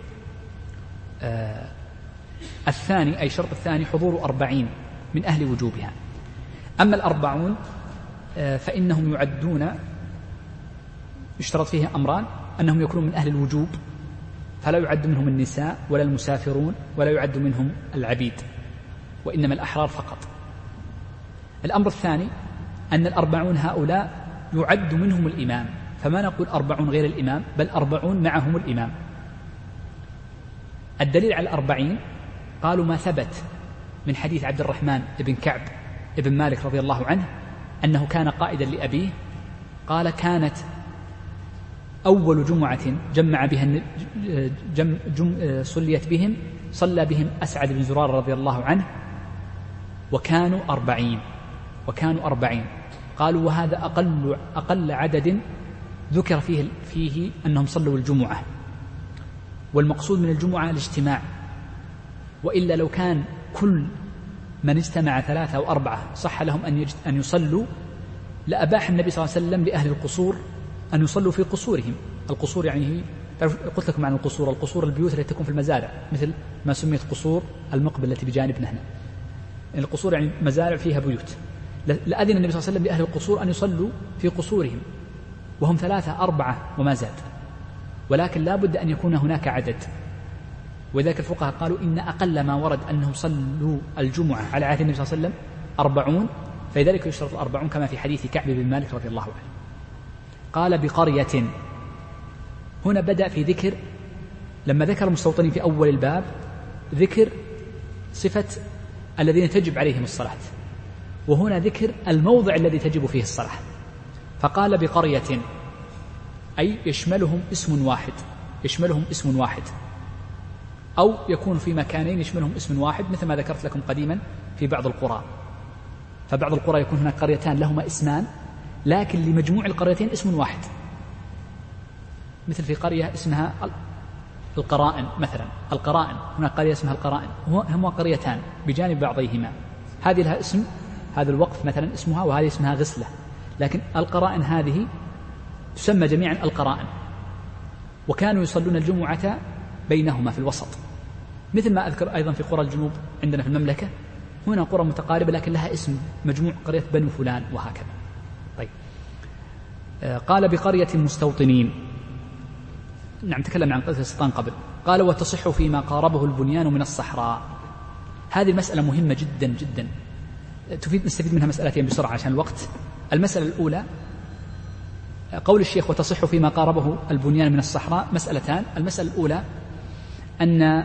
آه الثاني، أي شرط الثاني حضور أربعين من أهل وجوبها. أما الأربعون آه فإنهم يعدون، يشترط فيه أمران: أنهم يكونون من أهل الوجوب، فلا يعد منهم النساء ولا المسافرون ولا يعد منهم العبيد، وإنما الأحرار فقط. الأمر الثاني أن الأربعون هؤلاء يعد منهم الإمام، فما نقول أربعون غير الإمام، بل أربعون معهم الإمام. الدليل على الأربعين قالوا ما ثبت من حديث عبد الرحمن بن كعب بن مالك رضي الله عنه أنه كان قائدا لأبيه، قال: كانت أول جمعة جمع بها جم جم صليت بهم صلى بهم أسعد بن زرار رضي الله عنه، وكانوا أربعين وكانوا أربعين قالوا: وهذا أقل أقل عدد ذكر فيه فيه أنهم صلوا الجمعة، والمقصود من الجمعة الاجتماع، وإلا لو كان كل من اجتمع ثلاثة أو أربعة صح لهم أن أن يصلوا، لأباح النبي صلى الله عليه وسلم لأهل القصور أن يصلوا في قصورهم. القصور يعني قلت لكم عن القصور، القصور البيوت التي تكون في المزارع، مثل ما سميت قصور المقبل التي بجانبنا هنا. القصور يعني مزارع فيها بيوت. لأذن النبي صلى الله عليه وسلم لأهل القصور أن يصلوا في قصورهم، وهم ثلاثة أربعة وما زاد، ولكن لا بد أن يكون هناك عدد. وذلك الفقهاء قالوا إن أقل ما ورد أنهم صلوا الجمعة على عهد النبي صلى الله عليه وسلم أربعون، فلذلك يشترط الأربعون كما في حديث كعب بن مالك رضي الله عنه. قال: بقرية. هنا بدأ في ذكر، لما ذكر المستوطنين في أول الباب ذكر صفة الذين تجب عليهم الصلاة، وهنا ذكر الموضع الذي تجب فيه الصلاة. فقال: بقرية، أي يشملهم اسم واحد، يشملهم اسم واحد، أو يكون في مكانين يشملهم اسم واحد، مثل ما ذكرت لكم قديما في بعض القرى. فبعض القرى يكون هناك قريتان لهما اسمان، لكن لمجموع القريتين اسم واحد، مثل في قرية اسمها القرائن مثلا، القرائن، هناك قرية اسمها القرائن، هما قريتان بجانب بعضيهما، هذه لها اسم، هذا الوقف مثلا اسمها، وهذه اسمها غسلة، لكن القرائن هذه تسمى جميعا القرائن. وكانوا يصلون الجمعة بينهما في الوسط، مثل ما أذكر أيضا في قرى الجنوب عندنا في المملكة، هنا قرى متقاربة لكن لها اسم، مجموع قرية بنو فلان وهكذا. طيب، قال: بقرية مستوطنين. نعم، تكلم عن قرية السلطان قبل. قال: وتصح فيما قاربه البنيان من الصحراء. هذه المسألة مهمة جدا جدا، تفيد نستفيد منها مسألتين بسرعة عشان الوقت. المسألة الأولى قول الشيخ: وتصح فيما قاربه البنيان من الصحراء. مسألتان: المسألة الأولى أن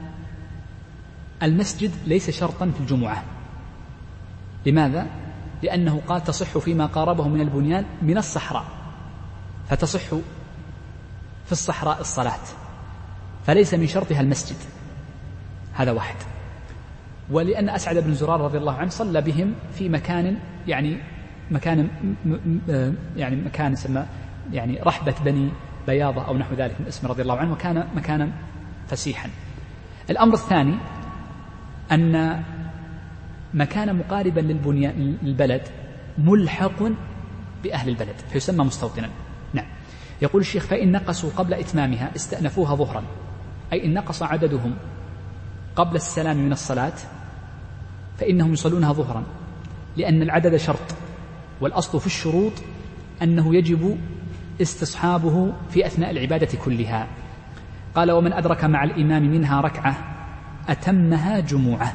المسجد ليس شرطا في الجمعة. لماذا؟ لأنه قال: تصح فيما قاربه من البنيان من الصحراء، فتصح في الصحراء الصلاة، فليس من شرطها المسجد. هذا واحد. ولأن أسعد بن زرار رضي الله عنه صلى بهم في مكان يعني مكان يعني مكان يسمى يعني رحبة بني بياضة أو نحو ذلك من اسم رضي الله عنه، وكان مكانا فسيحا. الأمر الثاني أن مكان مقاربا للبنيان للبلد ملحق بأهل البلد فيسمى مستوطنا. نعم. يقول الشيخ: فإن نقصوا قبل إتمامها استأنفوها ظهرا، أي إن نقص عددهم قبل السلام من الصلاة فإنهم يصلونها ظهرا، لأن العدد شرط، والأصل في الشروط أنه يجب استصحابه في أثناء العبادة كلها. قال: ومن أدرك مع الإمام منها ركعة أتمها جمعة،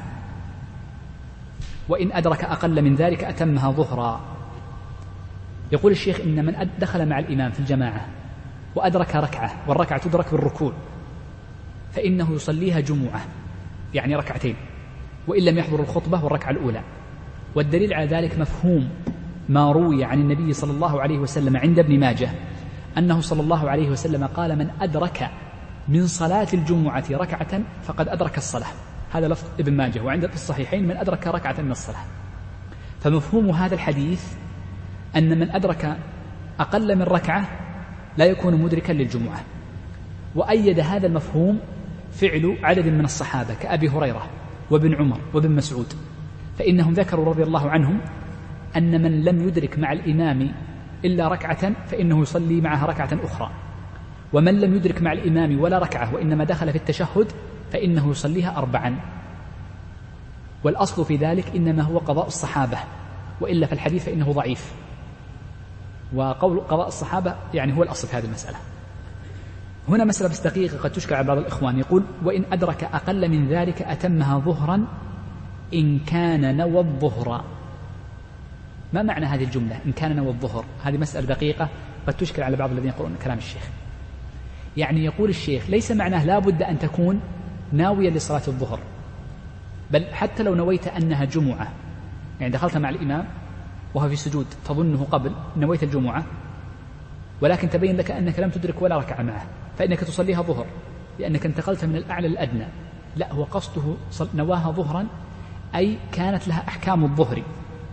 وإن أدرك أقل من ذلك أتمها ظهرا. يقول الشيخ: إن من دخل مع الإمام في الجماعة وأدرك ركعة، والركعة تدرك بالركوع، فإنه يصليها جمعة، يعني ركعتين، وإن لم يحضر الخطبة والركعة الأولى. والدليل على ذلك مفهوم ما روي عن النبي صلى الله عليه وسلم عند ابن ماجه أنه صلى الله عليه وسلم قال: من أدرك من صلاة الجمعة ركعة فقد أدرك الصلاة. هذا لفظ ابن ماجه، وعند في الصحيحين: من أدرك ركعة من الصلاة. فمفهوم هذا الحديث أن من أدرك أقل من ركعة لا يكون مدركا للجمعة. وأيد هذا المفهوم فعل عدد من الصحابة كأبي هريرة وابن عمر وابن مسعود، فإنهم ذكروا رضي الله عنهم أن من لم يدرك مع الإمام إلا ركعة فإنه يصلي معها ركعة أخرى، ومن لم يدرك مع الإمام ولا ركعة وإنما دخل في التشهد فإنه يصليها أربعا. والأصل في ذلك إنما هو قضاء الصحابة، وإلا في الحديث فإنه ضعيف، وقول قضاء الصحابة يعني هو الأصل في هذه المسألة. هنا مسألة بس دقيقة قد تشكل على بعض الإخوان، يقول: وإن أدرك أقل من ذلك أتمها ظهرا إن كان نوى الظهر. ما معنى هذه الجملة إن كان نوى الظهر؟ هذه مسألة دقيقة قد تشكل على بعض الذين يقولون كلام الشيخ. يعني يقول الشيخ ليس معناه لا بد أن تكون ناويا لصلاة الظهر، بل حتى لو نويت أنها جمعة، يعني دخلت مع الإمام وهو في سجود تظنه قبل نويت الجمعة، ولكن تبين لك أنك لم تدرك ولا ركعة معه، فإنك تصليها ظهر لأنك انتقلت من الأعلى للأدنى. لا، هو قصده نواها ظهرا أي كانت لها أحكام الظهر،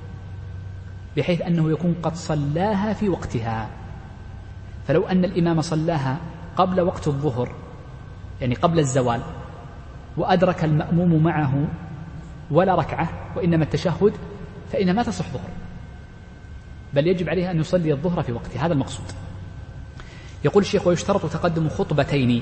بحيث أنه يكون قد صلاها في وقتها. فلو أن الإمام صلاها قبل وقت الظهر يعني قبل الزوال وأدرك المأموم معه ولا ركعة وإنما التشهد، فإنها ما تصح ظهر، بل يجب عليه أن يصلي الظهر في وقته. هذا المقصود. يقول الشيخ: ويشترط تقدم خطبتين.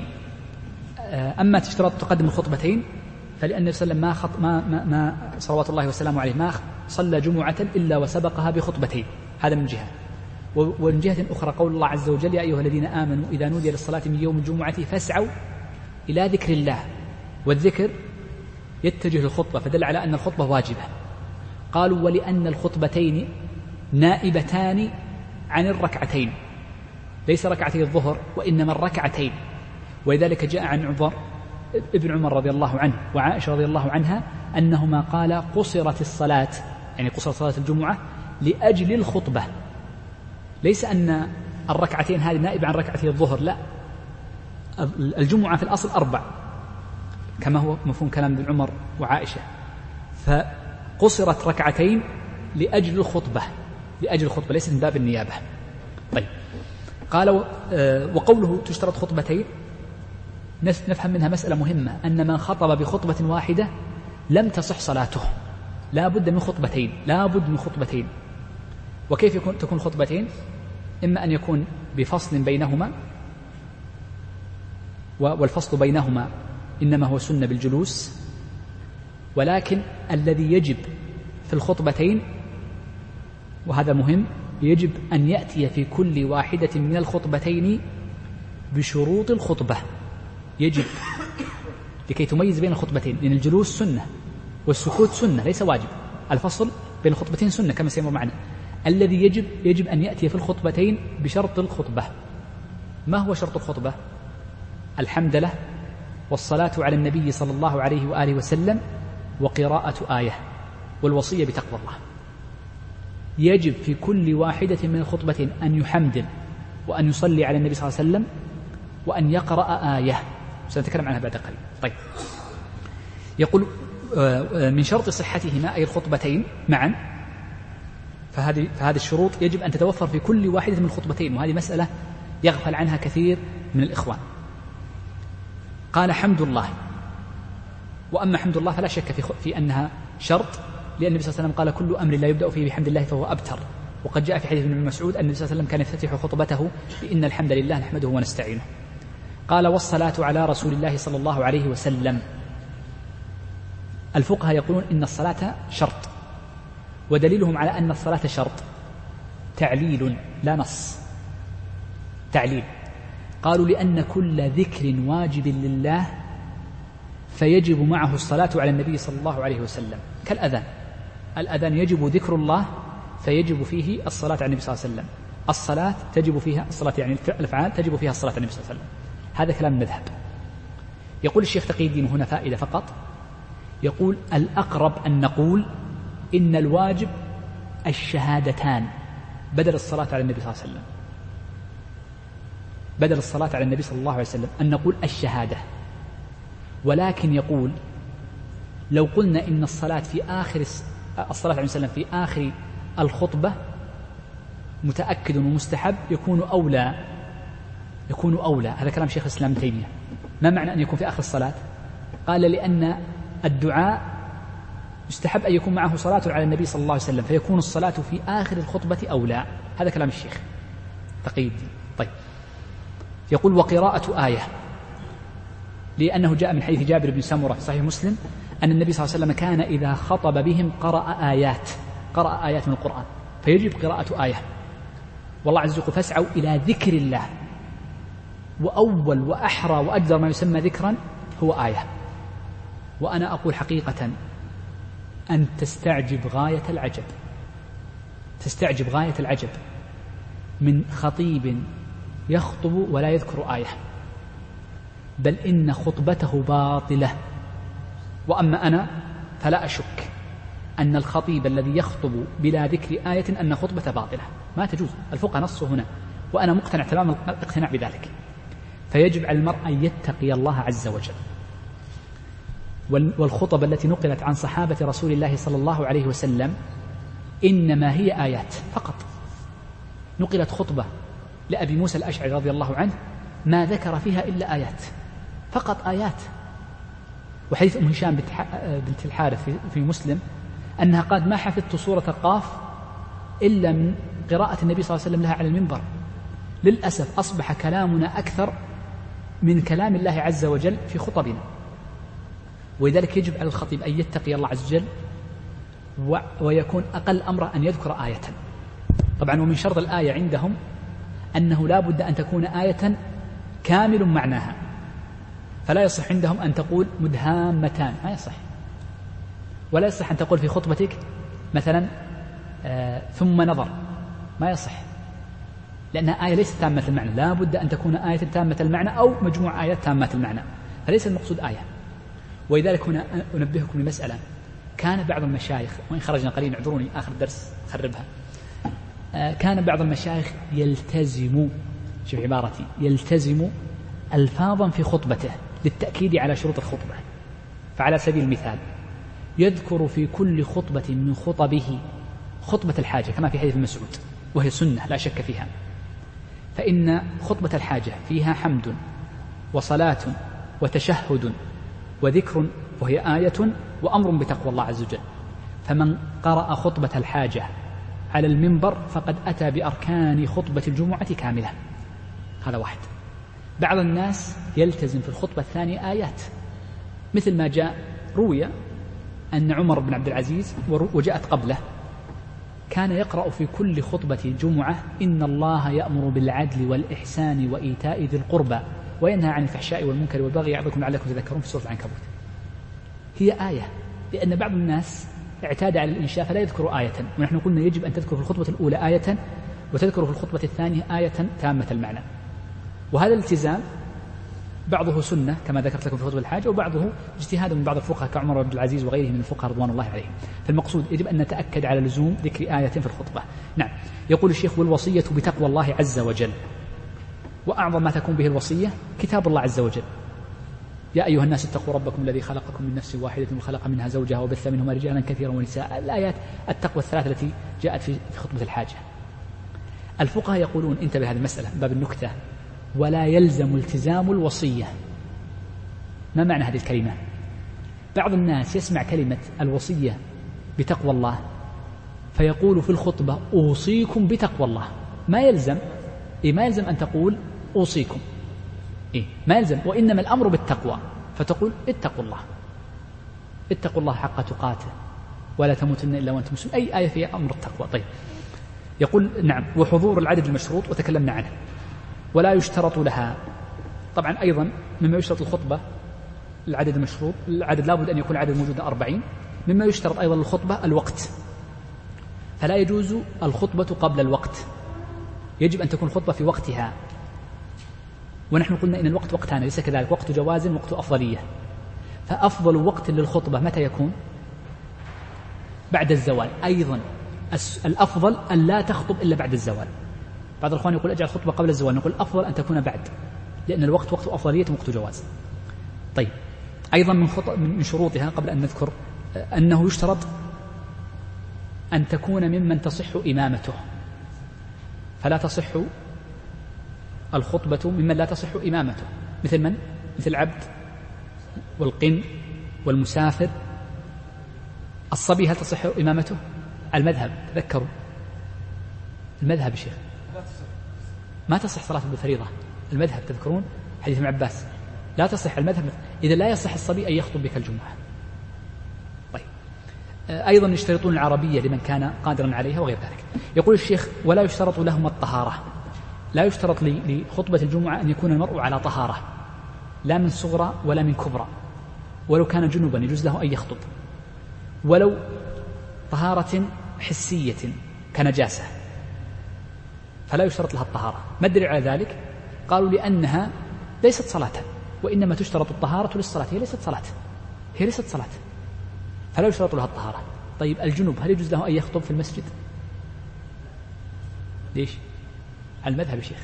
أما تشترط تقدم الخطبتين فلأن النبي صلى الله عليه وسلم ما, ما, ما صلوات الله وسلامه عليه ما صلى جمعة إلا وسبقها بخطبتين. هذا من جهة. ومن جهة أخرى قول الله عز وجل: يا أيها الذين آمنوا إذا نودي للصلاة من يوم الجمعة فاسعوا إلى ذكر الله. والذكر يتجه للخطبة، فدل على أن الخطبة واجبة. قالوا: ولأن الخطبتين نائبتان عن الركعتين، ليس ركعتي الظهر وإنما الركعتين. ولذلك جاء عن عمر ابن عمر رضي الله عنه وعائشة رضي الله عنها أنهما قال: قصرت الصلاة، يعني قصرت صلاة الجمعة لأجل الخطبة. ليس أن الركعتين هذه نائبة عن ركعتي الظهر، لا، الجمعة في الأصل أربع كما هو مفهوم كلام ابن عمر وعائشة، فقصرت ركعتين لأجل الخطبة، لأجل الخطبة ليست من باب النيابة. طيب، قال: وقوله تشترط خطبتين نفهم منها مسألة مهمة، أن من خطب بخطبة واحدة لم تصح صلاته، لا بد من خطبتين، لا بد من خطبتين. وكيف يكون تكون خطبتين؟ إما أن يكون بفصل بينهما، والفصل بينهما إنما هو سنة بالجلوس، ولكن الذي يجب في الخطبتين، وهذا مهم، يجب أن يأتي في كل واحدة من الخطبتين بشروط الخطبة. يجب لكي تميز بين الخطبتين، لأن الجلوس سنة والسكوت سنة ليس واجب، الفصل بين الخطبتين سنة كما سيمر معنا. الذي يجب يجب أن يأتي في الخطبتين بشرط الخطبة. ما هو شرط الخطبة؟ الحمد لله، والصلاة على النبي صلى الله عليه وآله وسلم، وقراءة آية، والوصية بتقوى الله. يجب في كل واحدة من الخطبتين أن يحمد وأن يصلي على النبي صلى الله عليه وسلم وأن يقرأ آية، سنتكلم عنها بعد قليل. طيب، يقول: من شرط صحتهما أي الخطبتين معا، فهذه فهذه الشروط يجب أن تتوفر في كل واحدة من الخطبتين، وهذه مسألة يغفل عنها كثير من الإخوان. قال: حمد الله. وأما حمد الله فلا شك في, في أنها شرط، لأن النبي صلى الله عليه وسلم قال: كل أمر لا يبدأ فيه بحمد الله فهو أبتر. وقد جاء في حديث ابن مسعود أن النبي صلى الله عليه وسلم كان يفتتح خطبته بإن الحمد لله نحمده ونستعينه. قال: والصلاة على رسول الله صلى الله عليه وسلم. الفقهاء يقولون إن الصلاة شرط، ودليلهم على أن الصلاة شرط تعليل لا نص. تعليل، قالوا: لأن كل ذكر واجب لله فيجب معه الصلاة على النبي صلى الله عليه وسلم، كالأذان. الأذان يجب ذكر الله فيجب فيه الصلاة على النبي صلى الله عليه وسلم. الصلاة تجب فيها الصلاة، يعني الأفعال تجب فيها الصلاة على النبي صلى الله عليه وسلم. هذا كلام المذهب. يقول الشيخ تقي الدين هنا فائدة فقط، يقول: الأقرب أن نقول إن الواجب الشهادتان بدل الصلاة على النبي صلى الله عليه وسلم، بدل الصلاة على النبي صلى الله عليه وسلم أن نقول الشهادة. ولكن يقول: لو قلنا إن الصلاة في آخر الصلاة عليه وسلم في آخر الخطبة متأكد ومستحب يكون أولى، يكون أولى. هذا كلام شيخ الإسلام ابن تيمية. ما معنى أن يكون في آخر الصلاة؟ قال: لأن الدعاء يستحب أن يكون معه صلاة على النبي صلى الله عليه وسلم، فيكون الصلاة في آخر الخطبة أو لا. هذا كلام الشيخ تقي الدين. طيب، يقول وقراءة آية، لأنه جاء من حديث جابر بن سمرة في صحيح مسلم أن النبي صلى الله عليه وسلم كان إذا خطب بهم قرأ آيات قرأ آيات من القرآن، فيجب قراءة آية. والله عز وجل فاسعوا إلى ذكر الله، وأول وأحرى وأجدر ما يسمى ذكرا هو آية. وأنا أقول حقيقة أن تستعجب غاية العجب تستعجب غاية العجب من خطيب يخطب ولا يذكر آية، بل إن خطبته باطلة. وأما أنا فلا أشك أن الخطيب الذي يخطب بلا ذكر آية أن خطبة باطلة، ما تجوز. الفقهاء نصوا هنا وأنا مقتنع تمام الاقتناع بذلك. فيجب على المرء أن يتقي الله عز وجل. والخطب التي نقلت عن صحابة رسول الله صلى الله عليه وسلم إنما هي آيات فقط. نقلت خطبة لأبي موسى الأشعري رضي الله عنه ما ذكر فيها إلا آيات فقط، آيات. وحديث أم هشام بنت الحارث في مسلم أنها قالت ما حفظت سورة قاف إلا من قراءة النبي صلى الله عليه وسلم لها على المنبر. للأسف أصبح كلامنا أكثر من كلام الله عز وجل في خطبنا، ولذلك يجب على الخطيب أن يتقي الله عز وجل ويكون أقل أمره أن يذكر آية. طبعا ومن شرط الآية عندهم أنه لا بد أن تكون آية كامل معناها، فلا يصح عندهم أن تقول مدهامتان، ما يصح. ولا يصح أن تقول في خطبتك مثلا آه ثم نظر، ما يصح، لأنها آية ليست تامة المعنى. لا بد أن تكون آية تامة المعنى أو مجموعة آيات تامة المعنى، فليس المقصود آية. ولذلك هنا أنبهكم لمسألة. كان بعض المشايخ، وإن خرجنا قليلا اعذروني آخر درس خربها، آه كان بعض المشايخ يلتزم، شوف عبارتي، يلتزم ألفاظا في خطبته للتأكيد على شروط الخطبة. فعلى سبيل المثال يذكر في كل خطبة من خطبه خطبة الحاجة كما في حديث ابن مسعود، وهي سنة لا شك فيها، فإن خطبة الحاجة فيها حمد وصلاة وتشهد وذكر، وهي آية وأمر بتقوى الله عز وجل. فمن قرأ خطبة الحاجة على المنبر فقد أتى بأركان خطبة الجمعة كاملة. هذا واحد. بعض الناس يلتزم في الخطبة الثانية آيات، مثل ما جاء روي أن عمر بن عبد العزيز وجاءت قبله كان يقرأ في كل خطبة جمعة إن الله يأمر بالعدل والإحسان وإيتاء ذي القربى وينهى عن الفحشاء والمنكر والبغي يعظكم لعلكم تذكرون في سورة العنكبوت. هي آية، لأن بعض الناس اعتاد على الإنشاء فلا يذكر آية، ونحن قلنا يجب أن تذكر في الخطبة الأولى آية وتذكر في الخطبة الثانية آية تامة المعنى. وهذا الالتزام بعضه سنة كما ذكرت لكم في خطبة الحاجة، وبعضه اجتهاد من بعض الفقهاء كعمر بن العزيز وغيره من الفقهاء رضوان الله عليهم. فالمقصود يجب أن نتأكد على لزوم ذكر آية في الخطبة. نعم. يقول الشيخ والوصية بتقوى الله عز وجل، وأعظم ما تكون به الوصية كتاب الله عز وجل. يا أيها الناس اتقوا ربكم الذي خلقكم من نفس واحدة وخلق منها زوجها وبث منهما رجالا كثيرا ونساء. الآيات التقوى الثلاث التي جاءت في خطبة الحاجة. الفقهاء يقولون انتبه هذه المسألة باب النكتة، ولا يلزم التزام الوصية. ما معنى هذه الكلمة؟ بعض الناس يسمع كلمة الوصية بتقوى الله فيقول في الخطبة أوصيكم بتقوى الله. ما يلزم إيه ما يلزم أن تقول أوصيكم، إيه ما يلزم، وإنما الأمر بالتقوى، فتقول اتقوا الله اتقوا الله حق تقاته ولا تموتن إلا وأنتم مسلمون. أي آية فيها أمر التقوى. طيب يقول نعم. وحضور العدد المشروط وتكلمنا عنه. ولا يشترط لها، طبعا أيضا مما يشترط الخطبة العدد المشروط، العدد لابد أن يكون عدد موجود أربعين. مما يشترط أيضا الخطبة الوقت، فلا يجوز الخطبة قبل الوقت، يجب أن تكون الخطبة في وقتها. ونحن قلنا إن الوقت وقتان ليس كذلك، وقت جواز وقت أفضلية. فأفضل وقت للخطبة متى يكون؟ بعد الزوال. أيضا الأفضل أن لا تخطب إلا بعد الزوال. بعض الأخوان يقول أجعل الخطبة قبل الزوال، نقول أفضل أن تكون بعد، لأن الوقت وقت أفضلية وقت جواز. طيب أيضا من, من شروطها قبل أن نذكر أنه يشترط أن تكون ممن تصح إمامته، فلا تصح الخطبة ممن لا تصح إمامته، مثل من؟ مثل العبد والقن والمسافر الصبي هل تصح إمامته؟ المذهب تذكروا المذهب يا شيخ ما تصح صلاة بالفريضة. المذهب تذكرون حديث ابن عباس لا تصح. المذهب إذا لا يصح الصبي أن يخطب بك الجمعة. طيب أيضا يشترطون العربية لمن كان قادرا عليها وغير ذلك. يقول الشيخ ولا يشترط لهم الطهارة. لا يشترط لخطبة الجمعة أن يكون المرء على طهارة لا من صغرى ولا من كبرى، ولو كان جنوبا يجوز له أن يخطب، ولو طهارة حسية كنجاسة فلا يشترط لها الطهارة. ما الدليل على ذلك؟ قالوا لأنها ليست صلاة، وإنما تشترط الطهارة للصلاة، هي ليست صلاة هي ليست صلاة فلا يشترط لها الطهارة. طيب الجنوب هل يجوز له أن يخطب في المسجد؟ ليش؟ على المذهب يا شيخ.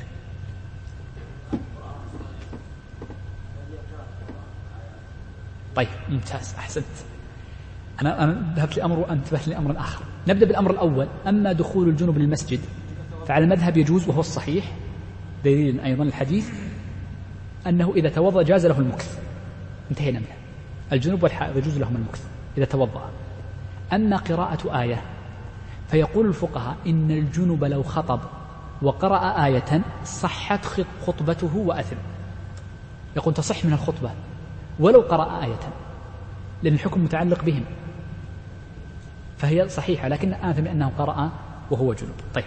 طيب ممتاز أحسنت. أنا أنا ذهبت لأمر وأنت ذهبت لأمر آخر. نبدأ بالأمر الأول. أما دخول الجنوب للمسجد فعلى المذهب يجوز، وهو الصحيح دليل أيضا الحديث أنه إذا توضأ جاز له المكث. انتهينا منه. الجنوب والحائض يجوز لهم المكث إذا توضأ. أما قراءة آية فيقول الفقهاء إن الجنوب لو خطب وقرأ آية صحت خطبته وأثم. يقول تصح من الخطبة ولو قرأ آية لأن الحكم متعلق بهم، فهي صحيحة لكن آثم أنه قرأ وهو جنوب. طيب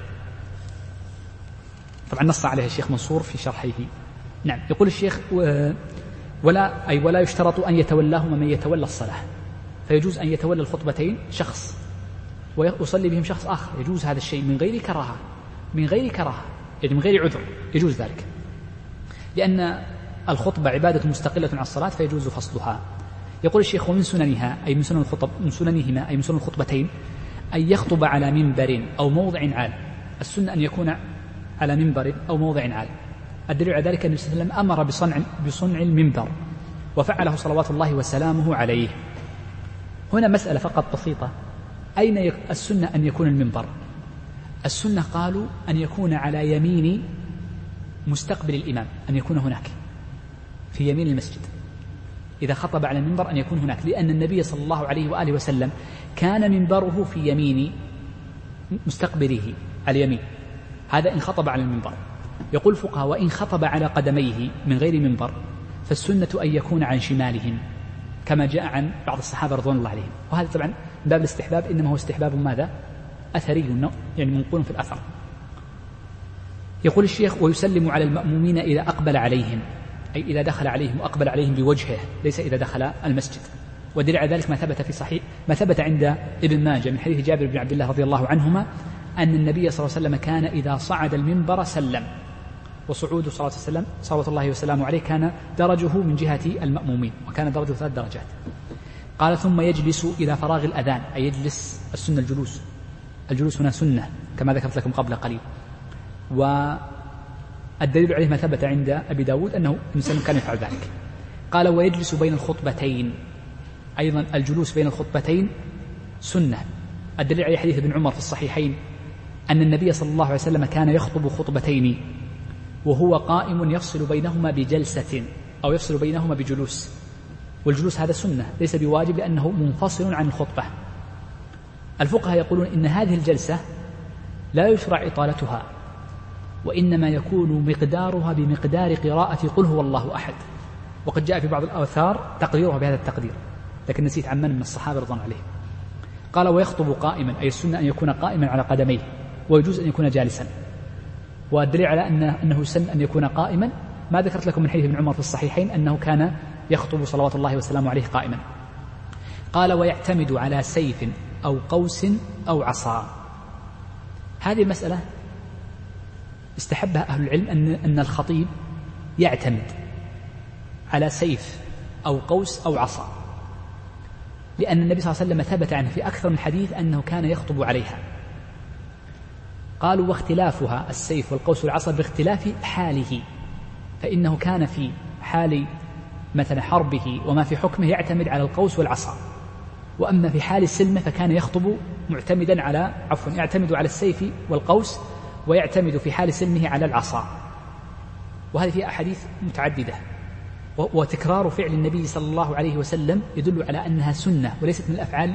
طبعا نص عليه الشيخ منصور في شرحه. نعم. يقول الشيخ ولا أي ولا يشترط أن يتولاهما من يتولى الصلاة، فيجوز أن يتولى الخطبتين شخص ويصلي بهم شخص آخر، يجوز هذا الشيء من غير كراهة من غير كراهة يعني من غير عذر، يجوز ذلك، لأن الخطبة عبادة مستقلة عن الصلاة فيجوز فصلها. يقول الشيخ ومن سننها أي من سنن الخطب من سننهما أي من سنن الخطبتين أن يخطب على منبر أو موضع عال. السنة أن يكون على منبر أو موضع عال. الدليل على ذلك أن النبي صلى الله عليه وسلم أمر بصنع بصنع المنبر وفعله صلوات الله وسلامه عليه. هنا مسألة فقط بسيطة، أين السنة أن يكون المنبر؟ السنة قالوا أن يكون على يمين مستقبل الإمام، أن يكون هناك في يمين المسجد إذا خطب على المنبر أن يكون هناك، لأن النبي صلى الله عليه وآله وسلم كان منبره في يمين مستقبله على اليمين. هذا إن خطب على المنبر. يقول الفقهاء وإن خطب على قدميه من غير منبر فالسنة أن يكون عن شمالهم كما جاء عن بعض الصحابة رضوان الله عليهم، وهذا طبعا باب الاستحباب إنما هو استحباب ماذا؟ أثري يعني منقول في الأثر. يقول الشيخ ويسلم على المأمومين إذا أقبل عليهم، أي إذا دخل عليهم وأقبل عليهم بوجهه ليس إذا دخل المسجد. ودليل على ذلك ما ثبت في صحيح ما ثبت عند ابن ماجه من حديث جابر بن عبد الله رضي الله عنهما أن النبي صلى الله عليه وسلم كان إذا صعد المنبر سلم، وصعود صلى الله عليه وسلم صلوات الله وسلامه عليه كان درجه من جهة المأمومين وكان درجه ثلاث درجات. قال ثم يجلس إلى فراغ الأذان، أي يجلس السنة الجلوس. الجلوس هنا سنة كما ذكرت لكم قبل قليل، والدليل عليه ما ثبت عند أبي داود أنه الإنسان كان يفعل ذلك. قال ويجلس بين الخطبتين، أيضا الجلوس بين الخطبتين سنة. الدليل عليه حديث ابن عمر في الصحيحين أن النبي صلى الله عليه وسلم كان يخطب خطبتين وهو قائم يفصل بينهما بجلسة أو يفصل بينهما بجلوس، والجلوس هذا سنة ليس بواجب لأنه منفصل عن الخطبة. الفقهاء يقولون إن هذه الجلسة لا يشرع إطالتها، وإنما يكون مقدارها بمقدار قراءة قل هو الله أحد، وقد جاء في بعض الآثار تقديرها بهذا التقدير لكن نسيت عن من من الصحابة رضوان عليهم. قال ويخطب قائما، أي السنة أن يكون قائما على قدميه، ويجوز أن يكون جالسا. والدليل على أنه, أنه سن أن يكون قائما ما ذكرت لكم من حديث ابن عمر في الصحيحين أنه كان يخطب صلوات الله وسلامه عليه قائما. قال ويعتمد على سيف أو قوس أو عصا. هذه المسألة استحبها أهل العلم أن, أن الخطيب يعتمد على سيف أو قوس أو عصا، لأن النبي صلى الله عليه وسلم ثبت عنه في أكثر من حديث أنه كان يخطب عليها. قالوا واختلافها السيف والقوس والعصا باختلاف حاله، فإنه كان في حال مثلا حربه وما في حكمه يعتمد على القوس والعصا، وأما في حال سلمه فكان يخطب معتمدا على عفوا يعتمد على السيف والقوس، ويعتمد في حال سلمه على العصا. وهذه فيها أحاديث متعددة، وتكرار فعل النبي صلى الله عليه وسلم يدل على أنها سنة وليست من الأفعال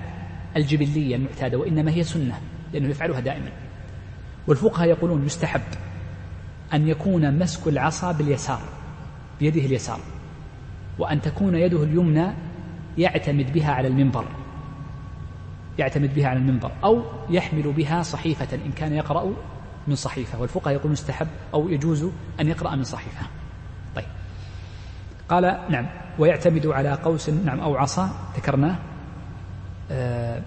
الجبلية المعتادة، وإنما هي سنة لأنه يفعلها دائما. والفقهاء يقولون يستحب أن يكون مسك العصا باليسار بيده اليسار، وأن تكون يده اليمنى يعتمد بها على المنبر يعتمد بها على المنبر أو يحمل بها صحيفة إن كان يقرأ من صحيفة. والفقهاء يقولون يستحب أو يجوز أن يقرأ من صحيفة. طيب، قال نعم ويعتمد على قوس نعم أو عصا ذكرناه. آه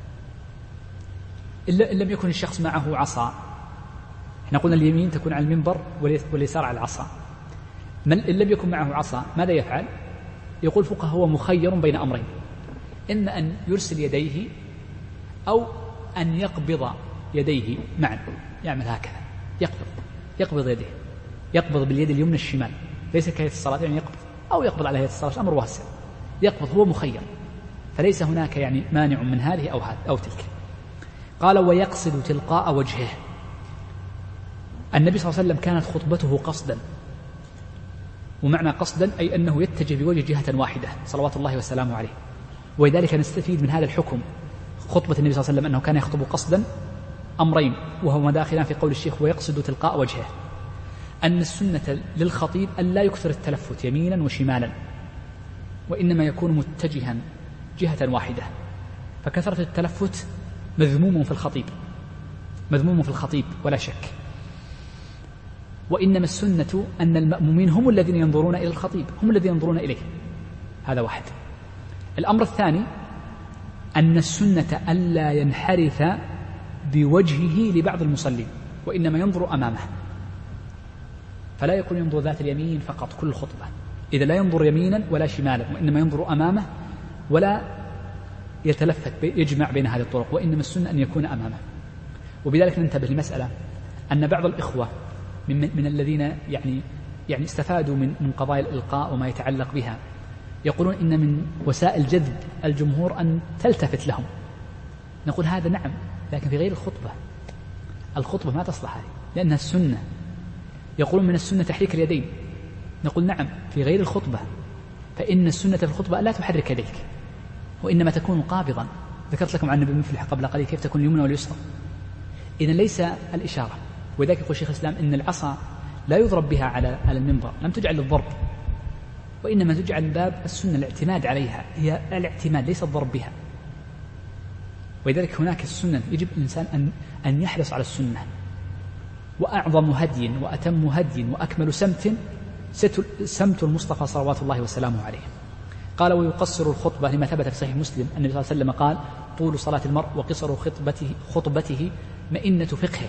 إن لم يكن الشخص معه عصا، احنا قلنا اليمين تكون على المنبر واليسار على العصا. من إن لم يكن معه عصا ماذا يفعل؟ يقول الفقهاء هو مخير بين أمرين، إما أن يرسل يديه أو أن يقبض يديه معا، يعمل هكذا، يقبض يقبض يديه، يقبض باليد اليمنى الشمال، ليس كهيئة الصلاة يعني يقبض، أو يقبض على هيئة الصلاة، الأمر واسع، يقبض، هو مخير، فليس هناك يعني مانع من هذه أو هذه أو تلك. قال ويقصد تلقاء وجهه. النبي صلى الله عليه وسلم كانت خطبته قصدا، ومعنى قصدا أي أنه يتجه بوجه جهة واحدة صلوات الله وسلامه عليه. ولذلك نستفيد من هذا الحكم خطبة النبي صلى الله عليه وسلم أنه كان يخطب قصدا أمرين، وهو مداخلان في قول الشيخ ويقصد تلقاء وجهه، أن السنة للخطيب أن لا يكثر التلفت يمينا وشمالا، وإنما يكون متجها جهة واحدة. فكثرة التلفت مذموم في الخطيب مذموم في الخطيب ولا شك، وإنما السنة أن المأمومين هم الذين ينظرون إلى الخطيب، هم الذين ينظرون إليه. هذا واحد. الأمر الثاني أن السنة ألا ينحرف بوجهه لبعض المصلين، وإنما ينظر أمامه، فلا يكون ينظر ذات اليمين فقط كل الخطبة، إذا لا ينظر يمينا ولا شمالا، وإنما ينظر أمامه ولا يتلفت يجمع بين هذه الطرق، وإنما السنة أن يكون أمامه. وبذلك ننتبه لمسألة أن بعض الإخوة من, من الذين يعني يعني استفادوا من من قضايا الإلقاء وما يتعلق بها، يقولون إن من وسائل جذب الجمهور أن تلتفت لهم. نقول هذا نعم، لكن في غير الخطبة. الخطبة ما تصلح هذه لأنها السنة. يقولون من السنة تحريك اليدين، نقول نعم في غير الخطبة، فإن السنة في الخطبة لا تحرك يديك، وإنما تكون قابضا. ذكرت لكم عن ابن مفلح قبل قليل كيف تكون اليمنى واليسرى. إذن ليس الإشارة. وذلك يقول شيخ الإسلام إن العصا لا يضرب بها على على المنبر، لم تجعل للضرب، وإنما تجعل باب السنة الاعتماد عليها، هي الاعتماد ليس الضرب بها. ولذلك هناك السنة يجب الإنسان أن أن يحرص على السنة. وأعظم هدي وأتم هدي وأكمل سمت سمت المصطفى صلوات الله وسلامه عليه. قال ويقصر الخطبة لما ثبت في صحيح مسلم أن النبي صلى الله عليه وسلم قال طول صلاة المرء وقصر خطبته خطبته مئنة فقهه.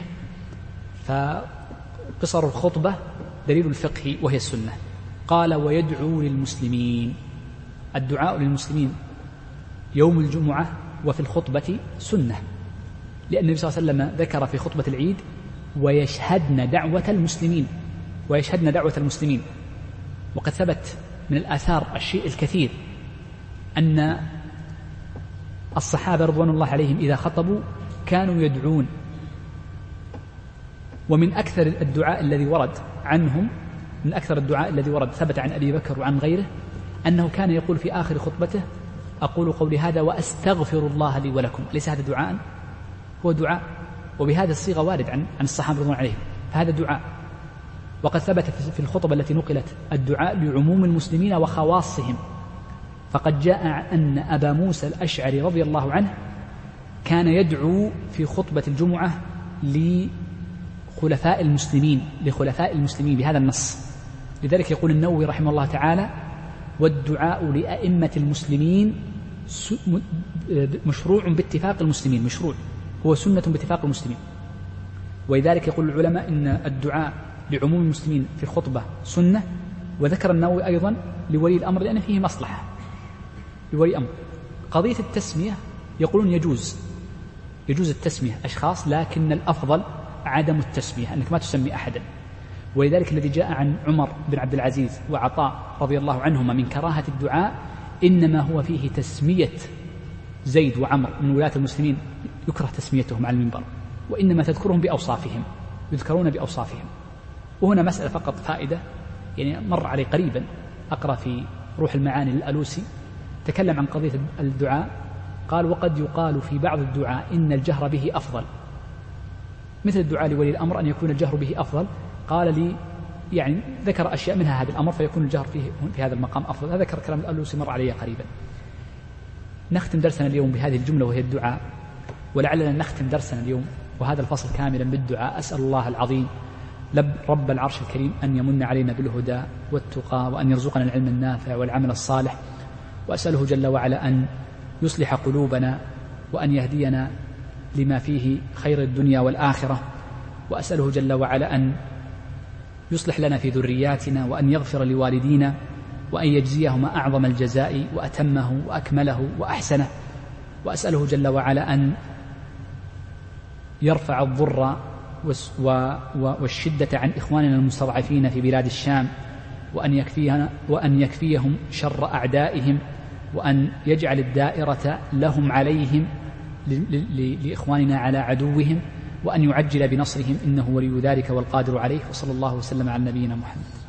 فقصر الخطبة دليل الفقه وهي السنة. قال ويدعو للمسلمين. الدعاء للمسلمين يوم الجمعة وفي الخطبة سنة، لأن النبي صلى الله عليه وسلم ذكر في خطبة العيد ويشهدن دعوة المسلمين ويشهدن دعوة المسلمين. وقد ثبت من الآثار الشيء الكثير أن الصحابة رضوان الله عليهم إذا خطبوا كانوا يدعون. ومن أكثر الدعاء الذي ورد عنهم من أكثر الدعاء الذي ورد ثبت عن أبي بكر وعن غيره أنه كان يقول في آخر خطبته أقول قولي هذا وأستغفر الله لي ولكم. ليس هذا دعاء؟ هو دعاء، وبهذا الصيغة وارد عن عن الصحابة رضوان عليهم، فهذا دعاء. وقد ثبت في الخطبة التي نقلت الدعاء لعموم المسلمين وخواصهم. فقد جاء أن أبا موسى الأشعري رضي الله عنه كان يدعو في خطبة الجمعة لخلفاء المسلمين لخلفاء المسلمين بهذا النص. لذلك يقول النووي رحمه الله تعالى والدعاء لأئمة المسلمين مشروع باتفاق المسلمين، مشروع هو سنة باتفاق المسلمين. ولذلك يقول العلماء إن الدعاء لعموم المسلمين في الخطبة سنة. وذكر النووي أيضا لولي الأمر لأن فيه مصلحة لولي الأمر. قضية التسمية يقولون يجوز يجوز التسمية أشخاص، لكن الأفضل عدم التسمية، أنك ما تسمي أحدا. ولذلك الذي جاء عن عمر بن عبد العزيز وعطاء رضي الله عنهما من كراهة الدعاء إنما هو فيه تسمية زيد وعمر من ولاة المسلمين، يكره تسميتهم على المنبر، وإنما تذكرهم بأوصافهم، يذكرون بأوصافهم. وهنا مسألة فقط فائدة، يعني مر علي قريبا أقرأ في روح المعاني للألوسي تكلم عن قضية الدعاء قال وقد يقال في بعض الدعاء إن الجهر به أفضل، مثل الدعاء لولي الأمر أن يكون الجهر به أفضل. قال لي يعني ذكر أشياء منها هذا الأمر فيكون الجهر فيه في هذا المقام أفضل. هذا ذكر كلام الألوسي مر علي قريبا. نختم درسنا اليوم بهذه الجملة وهي الدعاء، ولعلنا نختم درسنا اليوم وهذا الفصل كاملا بالدعاء. أسأل الله العظيم رب العرش الكريم أن يمن علينا بالهدى والتقى، وأن يرزقنا العلم النافع والعمل الصالح، وأسأله جل وعلا أن يصلح قلوبنا وأن يهدينا لما فيه خير الدنيا والآخرة، وأسأله جل وعلا أن يصلح لنا في ذرياتنا، وأن يغفر لوالدينا، وأن يجزيهما أعظم الجزاء وأتمه وأكمله وأحسنه، وأسأله جل وعلا أن يرفع الضر والشدة عن إخواننا المستضعفين في بلاد الشام، وأن يكفينا وأن يكفيهم شر أعدائهم، وأن يجعل الدائرة لهم عليهم لإخواننا على عدوهم، وأن يعجل بنصرهم إنه ولي ذلك والقادر عليه. وصلى الله وسلم على نبينا محمد.